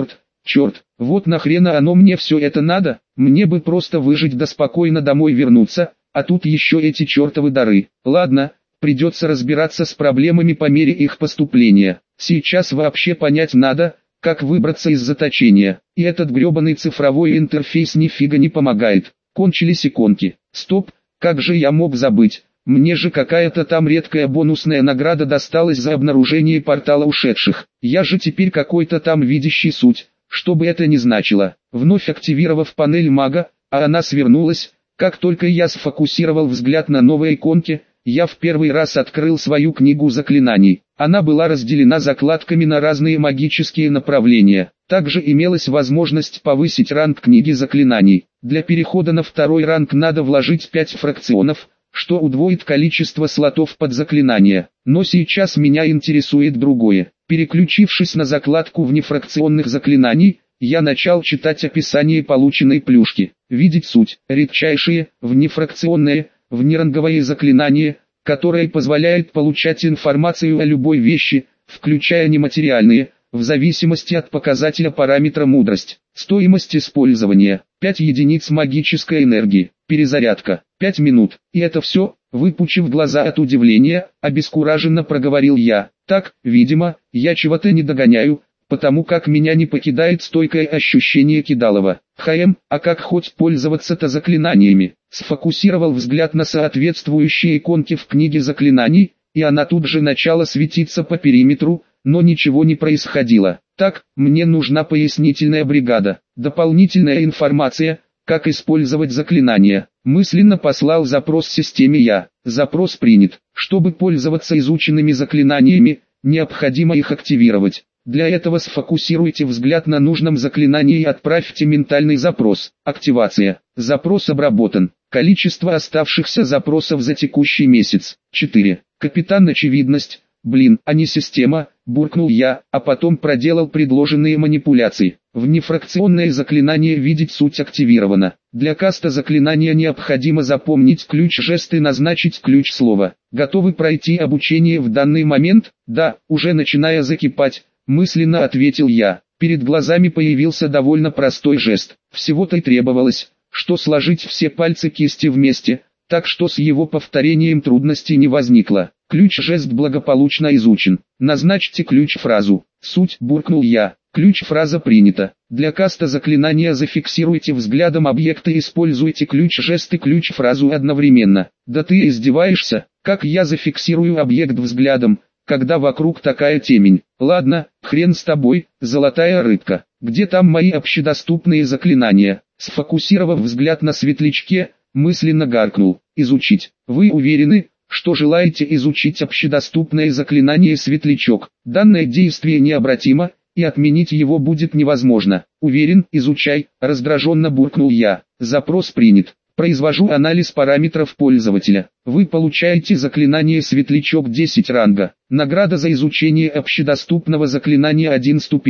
вот нахрена оно мне все это надо? Мне бы просто выжить да спокойно домой вернуться, а тут еще эти чертовы дары. Ладно, придется разбираться с проблемами по мере их поступления. Сейчас вообще понять надо, как выбраться из заточения. И этот гребаный цифровой интерфейс нифига не помогает. Кончились иконки. Стоп, как же я мог забыть? Мне же какая-то там редкая бонусная награда досталась за обнаружение портала ушедших. Я же теперь какой-то там видящий суть. Что бы это ни значило, вновь активировав панель мага, а она свернулась, как только я сфокусировал взгляд на новой иконке, я в первый раз открыл свою книгу заклинаний. Она была разделена закладками на разные магические направления. Также имелась возможность повысить ранг книги заклинаний. Для перехода на второй ранг надо вложить 5 фракционов, что удвоит количество слотов под заклинание. Но сейчас меня интересует другое. Переключившись на закладку внефракционных заклинаний, я начал читать описание полученной плюшки. Видеть суть. Редчайшие, внефракционные, внеранговые заклинания, которое позволяет получать информацию о любой вещи, включая нематериальные, в зависимости от показателя параметра мудрость. Стоимость использования. 5 единиц магической энергии. Перезарядка. 5 минут. И это все? Выпучив глаза от удивления, обескураженно проговорил я. Так, видимо, я чего-то не догоняю, потому как меня не покидает стойкое ощущение кидалова. А как хоть пользоваться-то заклинаниями? Сфокусировал взгляд на соответствующие иконки в книге заклинаний, и она тут же начала светиться по периметру, но ничего не происходило. Так, мне нужна пояснительная бригада. Дополнительная информация, как использовать заклинания. Мысленно послал запрос системе я. Запрос принят. Чтобы пользоваться изученными заклинаниями, необходимо их активировать. Для этого сфокусируйте взгляд на нужном заклинании и отправьте ментальный запрос. Активация. Запрос обработан. Количество оставшихся запросов за текущий месяц. 4. Капитан Очевидность. Блин, а не система, буркнул я, а потом проделал предложенные манипуляции. Внефракционное заклинание «Видеть суть» активировано. Для каста заклинания необходимо запомнить ключ-жест и назначить ключ-слово. Готовы пройти обучение в данный момент? Да, уже начиная закипать, мысленно ответил я. Перед глазами появился довольно простой жест. Всего-то и требовалось, что сложить все пальцы кисти вместе, так что с его повторением трудностей не возникло. Ключ-жест благополучно изучен. Назначьте ключ-фразу. Суть, буркнул я. Ключ-фраза принята. Для каста заклинания зафиксируйте взглядом объекта и используйте ключ-жест и ключ-фразу одновременно. Да ты издеваешься? Как я зафиксирую объект взглядом, когда вокруг такая темень? Ладно, хрен с тобой, золотая рыбка. Где там мои общедоступные заклинания? Сфокусировав взгляд на светлячке, мысленно гаркнул. Изучить. Вы уверены, что желаете изучить общедоступное заклинание «Светлячок»? Данное действие необратимо, и отменить его будет невозможно. Уверен, изучай, раздраженно буркнул я. Запрос принят. Произвожу анализ параметров пользователя. Вы получаете заклинание «Светлячок» 10 ранга. Награда за изучение общедоступного заклинания 1 ступени.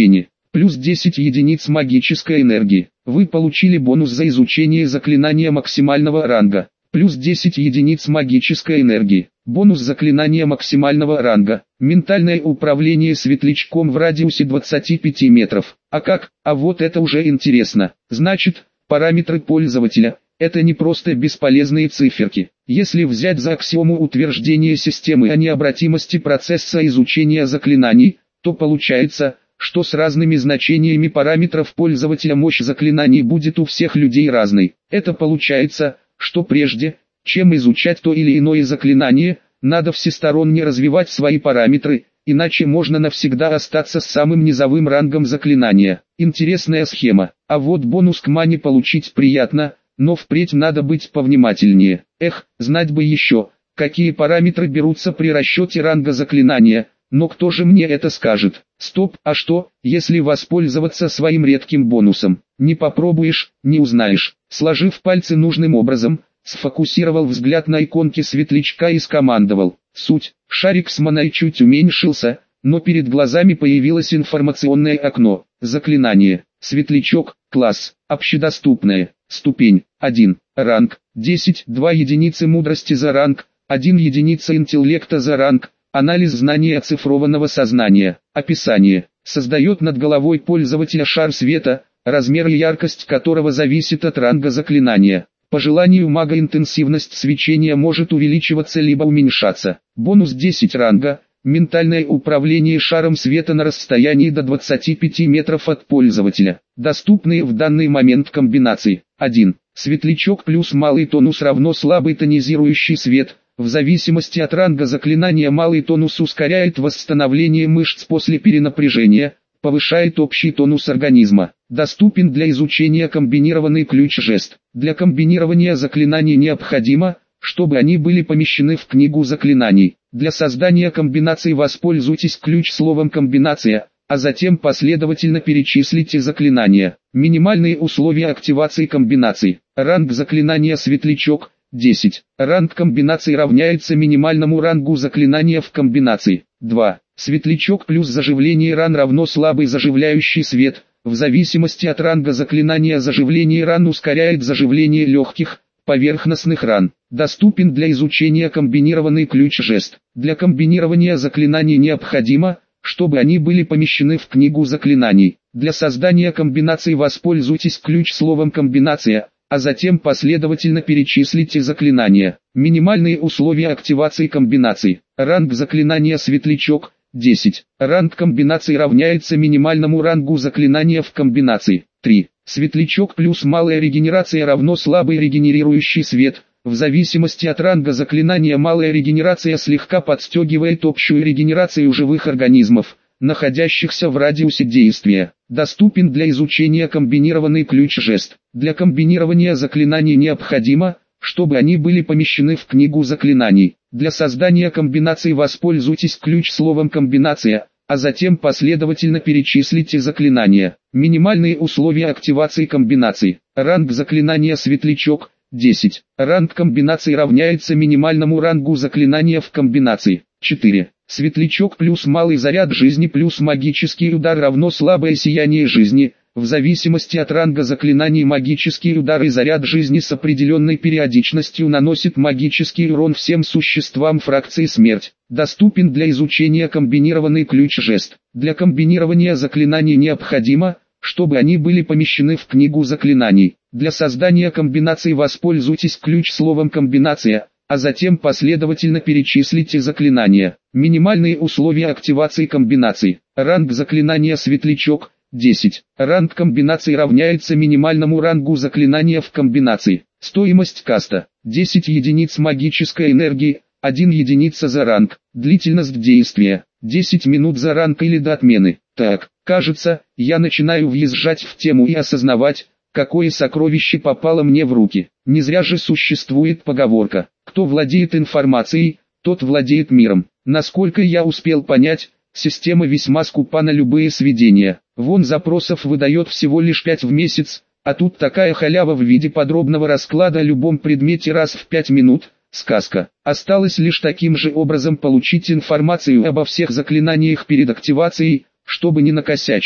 плюс 10 единиц магической энергии. Вы получили бонус за изучение заклинания максимального ранга. Плюс 10 единиц магической энергии. Бонус заклинания максимального ранга. Ментальное управление светлячком в радиусе 25 метров. А как? А вот это уже интересно. Значит, параметры пользователя – это не просто бесполезные циферки. Если взять за аксиому утверждения системы о необратимости процесса изучения заклинаний, то получается, что с разными значениями параметров пользователя мощь заклинаний будет у всех людей разной. Это получается, что прежде, чем изучать то или иное заклинание, надо всесторонне развивать свои параметры, иначе можно навсегда остаться с самым низовым рангом заклинания. Интересная схема. А вот бонус к мане получить приятно, но впредь надо быть повнимательнее. Знать бы еще, какие параметры берутся при расчете ранга заклинания, но кто же мне это скажет? Стоп, а что, если воспользоваться своим редким бонусом? Не попробуешь, не узнаешь. Сложив пальцы нужным образом, сфокусировал взгляд на иконке светлячка и скомандовал. Суть, шарик с маной чуть уменьшился, но перед глазами появилось информационное окно. Заклинание. Светлячок. Класс. Общедоступное. Ступень. 1. Ранг. 10. 2 единицы мудрости за ранг. 1 единица интеллекта за ранг. Анализ знаний оцифрованного сознания. Описание. Создает над головой пользователя шар света, размер и яркость которого зависит от ранга заклинания. По желанию мага интенсивность свечения может увеличиваться либо уменьшаться. Бонус 10 ранга. Ментальное управление шаром света на расстоянии до 25 метров от пользователя. Доступные в данный момент комбинации. 1. Светлячок плюс малый тонус равно слабый тонизирующий свет. В зависимости от ранга заклинания малый тонус ускоряет восстановление мышц после перенапряжения, повышает общий тонус организма. Доступен для изучения комбинированный ключ-жест. Для комбинирования заклинаний необходимо, чтобы они были помещены в книгу заклинаний. Для создания комбинаций воспользуйтесь ключ-словом «комбинация», а затем последовательно перечислите заклинания. Минимальные условия активации комбинаций. Ранг заклинания «Светлячок» 10. Ранг комбинации равняется минимальному рангу заклинания в комбинации. 2. Светлячок плюс заживление ран равно слабый заживляющий свет. В зависимости от ранга заклинания заживление ран ускоряет заживление легких, поверхностных ран. Доступен для изучения комбинированный ключ-жест. Для комбинирования заклинаний необходимо, чтобы они были помещены в книгу заклинаний. Для создания комбинаций воспользуйтесь ключ-словом «комбинация», а затем последовательно перечислите заклинания. Минимальные условия активации комбинаций. Ранг заклинания «Светлячок» 10. Ранг комбинации равняется минимальному рангу заклинания в комбинации. 3. Светлячок плюс малая регенерация равно слабый регенерирующий свет. В зависимости от ранга заклинания малая регенерация слегка подстегивает общую регенерацию живых организмов, находящихся в радиусе действия. Доступен для изучения комбинированный ключ-жест. Для комбинирования заклинаний необходимо, чтобы они были помещены в книгу заклинаний. Для создания комбинаций воспользуйтесь ключ-словом «комбинация», а затем последовательно перечислите заклинания. Минимальные условия активации комбинаций. Ранг заклинания «Светлячок» 10. Ранг комбинации равняется минимальному рангу заклинания в комбинации. 4. Светлячок плюс малый заряд жизни плюс магический удар равно слабое сияние жизни. В зависимости от ранга заклинаний магический удар и заряд жизни с определенной периодичностью наносит магический урон всем существам фракции смерть. Доступен для изучения комбинированный ключ-жест. Для комбинирования заклинаний необходимо, чтобы они были помещены в книгу заклинаний. Для создания комбинаций воспользуйтесь ключ-словом «комбинация», а затем последовательно перечислите заклинания. Минимальные условия активации комбинаций. Ранг заклинания «Светлячок» 10. Ранг комбинации равняется минимальному рангу заклинания в комбинации. Стоимость каста. 10 единиц магической энергии, 1 единица за ранг. Длительность действия. 10 минут за ранг или до отмены. Так, кажется, я начинаю въезжать в тему и осознавать, какое сокровище попало мне в руки. Не зря же существует поговорка: кто владеет информацией, тот владеет миром. Насколько я успел понять, система весьма скупа на любые сведения. Вон запросов выдает всего лишь 5 в месяц, а тут такая халява в виде подробного расклада о любом предмете раз в 5 минут. Сказка. Осталось лишь таким же образом получить информацию обо всех заклинаниях перед активацией, чтобы не накосячить.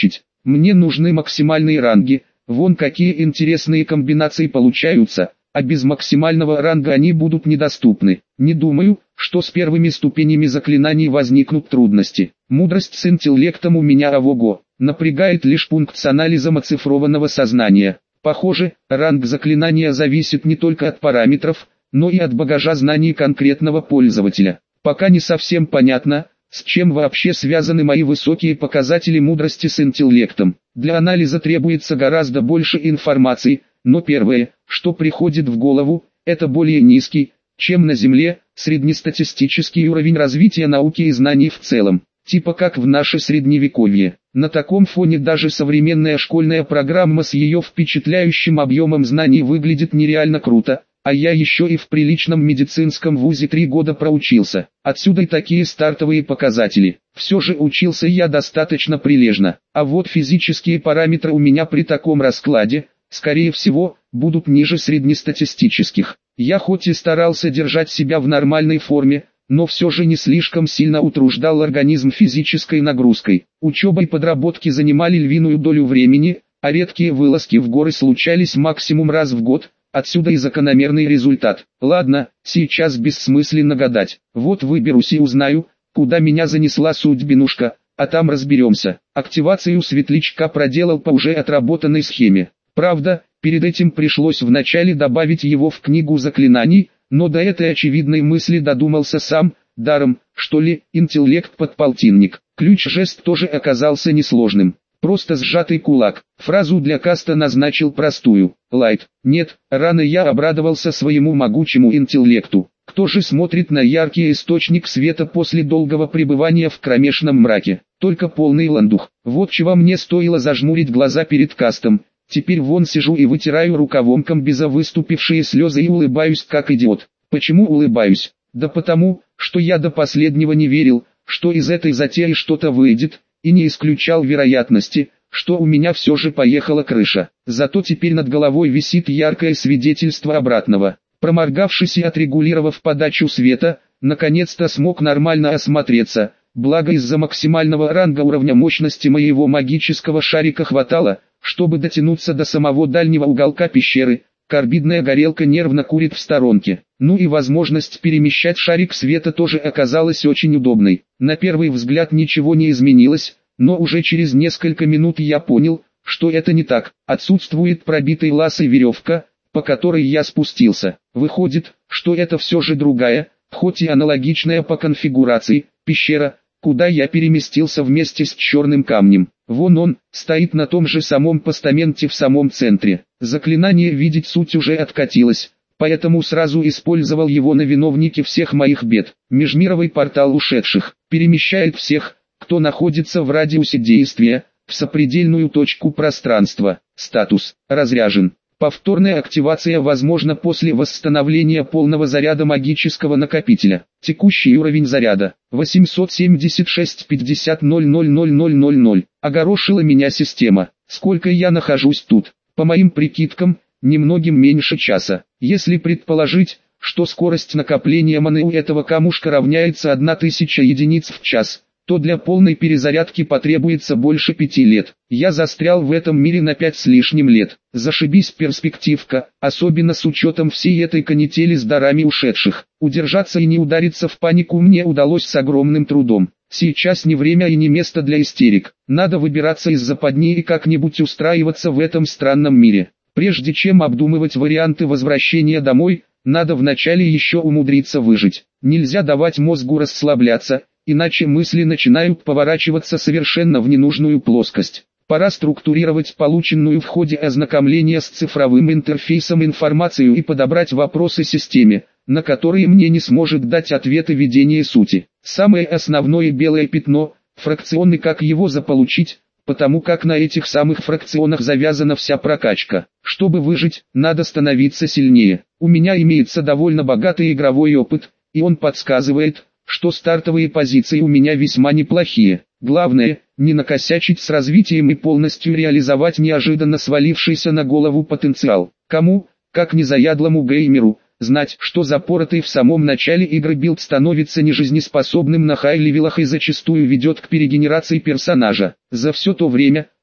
Мне нужны максимальные ранги, вон какие интересные комбинации получаются, а без максимального ранга они будут недоступны. Не думаю, что с первыми ступенями заклинаний возникнут трудности. Мудрость с интеллектом у меня ого-го, напрягает лишь пункт с анализом оцифрованного сознания. Похоже, ранг заклинания зависит не только от параметров, но и от багажа знаний конкретного пользователя. Пока не совсем понятно, с чем вообще связаны мои высокие показатели мудрости с интеллектом. Для анализа требуется гораздо больше информации, но первое, что приходит в голову, это более низкий, чем на Земле, среднестатистический уровень развития науки и знаний в целом, типа как в наше средневековье. На таком фоне даже современная школьная программа с ее впечатляющим объемом знаний выглядит нереально круто, а я еще и в приличном медицинском вузе 3 года проучился. Отсюда и такие стартовые показатели. Все же учился я достаточно прилежно, а вот физические параметры у меня при таком раскладе, скорее всего, будут ниже среднестатистических. Я хоть и старался держать себя в нормальной форме, но все же не слишком сильно утруждал организм физической нагрузкой. Учеба и подработки занимали львиную долю времени, а редкие вылазки в горы случались максимум раз в год, отсюда и закономерный результат. Ладно, сейчас бессмысленно гадать. Вот выберусь и узнаю, куда меня занесла судьбинушка, а там разберемся. Активацию светлячка проделал по уже отработанной схеме. Правда, перед этим пришлось вначале добавить его в книгу заклинаний, но до этой очевидной мысли додумался сам, даром, что ли, интеллект-подполтинник. Ключ-жест тоже оказался несложным. Просто сжатый кулак. Фразу для каста назначил простую. Лайт. Нет, рано я обрадовался своему могучему интеллекту. Кто же смотрит на яркий источник света после долгого пребывания в кромешном мраке? Только полный ландух. Вот чего мне стоило зажмурить глаза перед кастом. Теперь вон сижу и вытираю рукавом комбеза выступившие слезы и улыбаюсь как идиот. Почему улыбаюсь? Да потому, что я до последнего не верил, что из этой затеи что-то выйдет, и не исключал вероятности, что у меня все же поехала крыша. Зато теперь над головой висит яркое свидетельство обратного. Проморгавшись и отрегулировав подачу света, наконец-то смог нормально осмотреться, благо из-за максимального ранга уровня мощности моего магического шарика хватало, чтобы дотянуться до самого дальнего уголка пещеры. Карбидная горелка нервно курит в сторонке. Ну и возможность перемещать шарик света тоже оказалась очень удобной. На первый взгляд ничего не изменилось, но уже через несколько минут я понял, что это не так. Отсутствует пробитый ласой веревка, по которой я спустился. Выходит, что это все же другая, хоть и аналогичная по конфигурации, пещера, куда я переместился вместе с черным камнем. Вон он, стоит на том же самом постаменте в самом центре. Заклинание видеть суть уже откатилось, поэтому сразу использовал его на виновнике всех моих бед. Межмировый портал ушедших перемещает всех, кто находится в радиусе действия, в сопредельную точку пространства. Статус разряжен. Повторная активация возможна после восстановления полного заряда магического накопителя. Текущий уровень заряда 876,50,000,000. Огорошила меня система. Сколько я нахожусь тут? По моим прикидкам, немногим меньше часа. Если предположить, что скорость накопления маны у этого камушка равняется 1000 единиц в час, то для полной перезарядки потребуется больше 5 лет. Я застрял в этом мире на 5 с лишним лет. Зашибись перспективка, особенно с учетом всей этой канители с дарами ушедших. Удержаться и не удариться в панику мне удалось с огромным трудом. Сейчас не время и не место для истерик. Надо выбираться из западни и как-нибудь устраиваться в этом странном мире. Прежде чем обдумывать варианты возвращения домой, надо вначале еще умудриться выжить. Нельзя давать мозгу расслабляться, иначе мысли начинают поворачиваться совершенно в ненужную плоскость. Пора структурировать полученную в ходе ознакомления с цифровым интерфейсом информацию и подобрать вопросы системе, на которые мне не сможет дать ответы видение сути. Самое основное белое пятно, фракционы, как его заполучить, потому как на этих самых фракционах завязана вся прокачка. Чтобы выжить, надо становиться сильнее. У меня имеется довольно богатый игровой опыт, и он подсказывает, что стартовые позиции у меня весьма неплохие. Главное, не накосячить с развитием и полностью реализовать неожиданно свалившийся на голову потенциал. Кому, как незаядлому геймеру, знать, что запоротый в самом начале игры билд становится нежизнеспособным на хай-левелах и зачастую ведет к перегенерации персонажа. За все то время,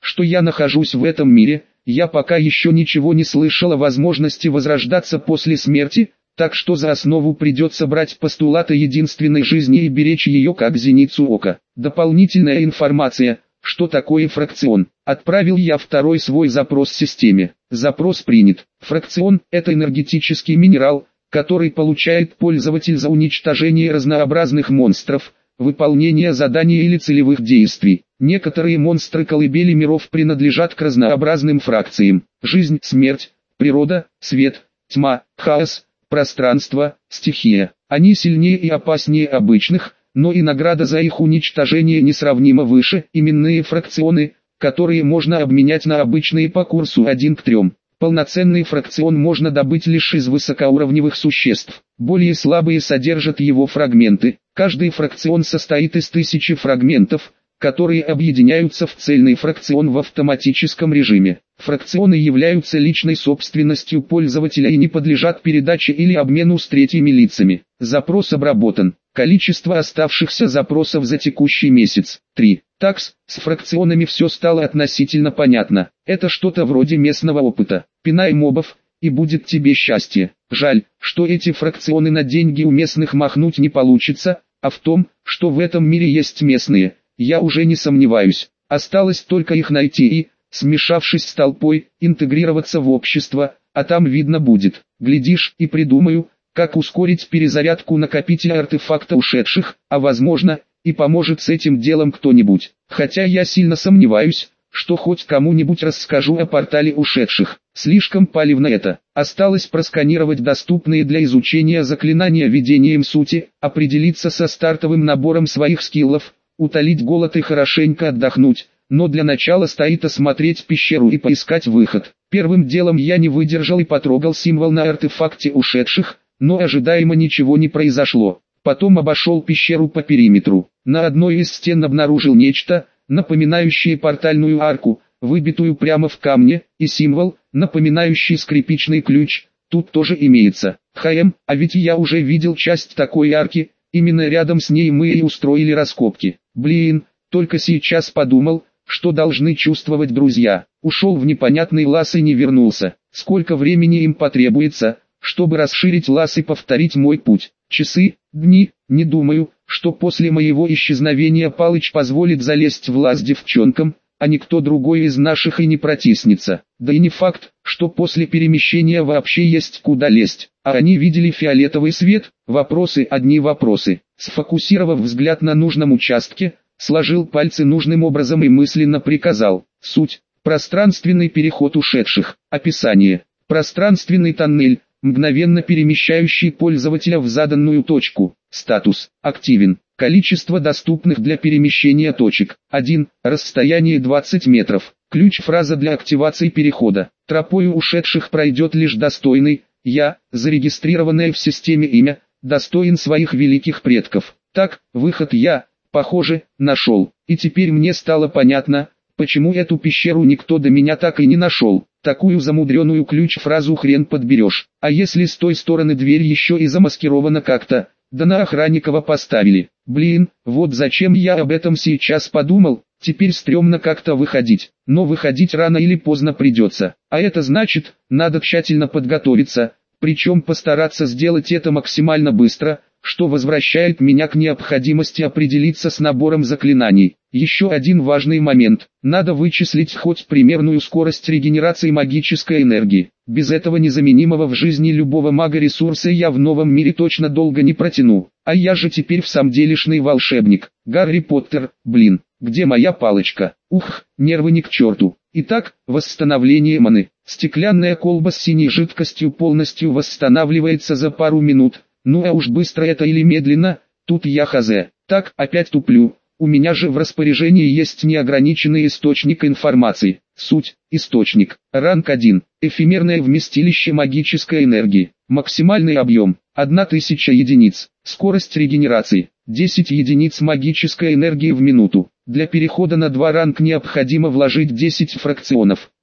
что я нахожусь в этом мире, я пока еще ничего не слышал о возможности возрождаться после смерти, так что за основу придется брать постулаты единственной жизни и беречь ее как зеницу ока. Дополнительная информация, что такое фракцион. Отправил я второй свой запрос системе. Запрос принят. Фракцион – это энергетический минерал, который получает пользователь за уничтожение разнообразных монстров, выполнение заданий или целевых действий. Некоторые монстры колыбели миров принадлежат к разнообразным фракциям: жизнь, смерть, природа, свет, тьма, хаос, пространство, стихия. Они сильнее и опаснее обычных, но и награда за их уничтожение несравнимо выше. Именные фракционы, которые можно обменять на обычные по курсу 1 к 3. Полноценный фракцион можно добыть лишь из высокоуровневых существ. Более слабые содержат его фрагменты. Каждый фракцион состоит из 1000 фрагментов, которые объединяются в цельный фракцион в автоматическом режиме. Фракционы являются личной собственностью пользователя и не подлежат передаче или обмену с третьими лицами. Запрос обработан. Количество оставшихся запросов за текущий месяц – 3. Такс, с фракционами все стало относительно понятно. Это что-то вроде местного опыта. Пинай мобов, и будет тебе счастье. Жаль, что эти фракционы на деньги у местных махнуть не получится, а в том, что в этом мире есть местные, я уже не сомневаюсь. Осталось только их найти и, смешавшись с толпой, интегрироваться в общество, а там видно будет. Глядишь, и придумаю, как ускорить перезарядку накопителя артефакта ушедших, а возможно, и поможет с этим делом кто-нибудь. Хотя я сильно сомневаюсь, что хоть кому-нибудь расскажу о портале ушедших. Слишком палевно это. Осталось просканировать доступные для изучения заклинания видением сути, определиться со стартовым набором своих скиллов, утолить голод и хорошенько отдохнуть, но для начала стоит осмотреть пещеру и поискать выход. Первым делом я не выдержал и потрогал символ на артефакте ушедших, но ожидаемо ничего не произошло. Потом обошел пещеру по периметру. На одной из стен обнаружил нечто, напоминающее портальную арку, выбитую прямо в камне, и символ, напоминающий скрипичный ключ, тут тоже имеется. А ведь я уже видел часть такой арки, именно рядом с ней мы и устроили раскопки. Блин, только сейчас подумал, что должны чувствовать друзья. Ушел в непонятный лаз и не вернулся. Сколько времени им потребуется, чтобы расширить лаз и повторить мой путь? Часы, дни? Не думаю, что после моего исчезновения Палыч позволит залезть в лаз девчонкам, а никто другой из наших и не протиснется. Да и не факт, что после перемещения вообще есть куда лезть. А они видели фиолетовый свет? Вопросы, одни вопросы. Сфокусировав взгляд на нужном участке, сложил пальцы нужным образом и мысленно приказал. Суть. Пространственный переход ушедших. Описание. Пространственный тоннель, мгновенно перемещающий пользователя в заданную точку. Статус. Активен. Количество доступных для перемещения точек. 1. Расстояние 20 метров. Ключ-фраза для активации перехода. Тропою ушедших пройдет лишь достойный. Я, зарегистрированное в системе имя, достоин своих великих предков. Так, выход я, похоже, нашел. И теперь мне стало понятно, почему эту пещеру никто до меня так и не нашел. Такую замудренную ключ-фразу хрен подберешь. А если с той стороны дверь еще и замаскирована как-то, да на Охранникова поставили. Блин, вот зачем я об этом сейчас подумал, теперь стрёмно как-то выходить. Но выходить рано или поздно придется. А это значит, надо тщательно подготовиться, причем постараться сделать это максимально быстро, что возвращает меня к необходимости определиться с набором заклинаний. Еще один важный момент. Надо вычислить хоть примерную скорость регенерации магической энергии. Без этого незаменимого в жизни любого мага ресурса я в новом мире точно долго не протяну. А я же теперь в самом делешный волшебник. Гарри Поттер, блин, где моя палочка? Ух, нервы ни к черту. Итак, восстановление маны. Стеклянная колба с синей жидкостью полностью восстанавливается за пару минут. Ну а уж быстро это или медленно, тут я хз. Так, опять туплю. У меня же в распоряжении есть неограниченный источник информации. Суть, источник. Ранг 1. Эфемерное вместилище магической энергии. Максимальный объем. 1000 единиц. Скорость регенерации. 10 единиц магической энергии в минуту. Для перехода на 2 ранг необходимо вложить 10 фракционов.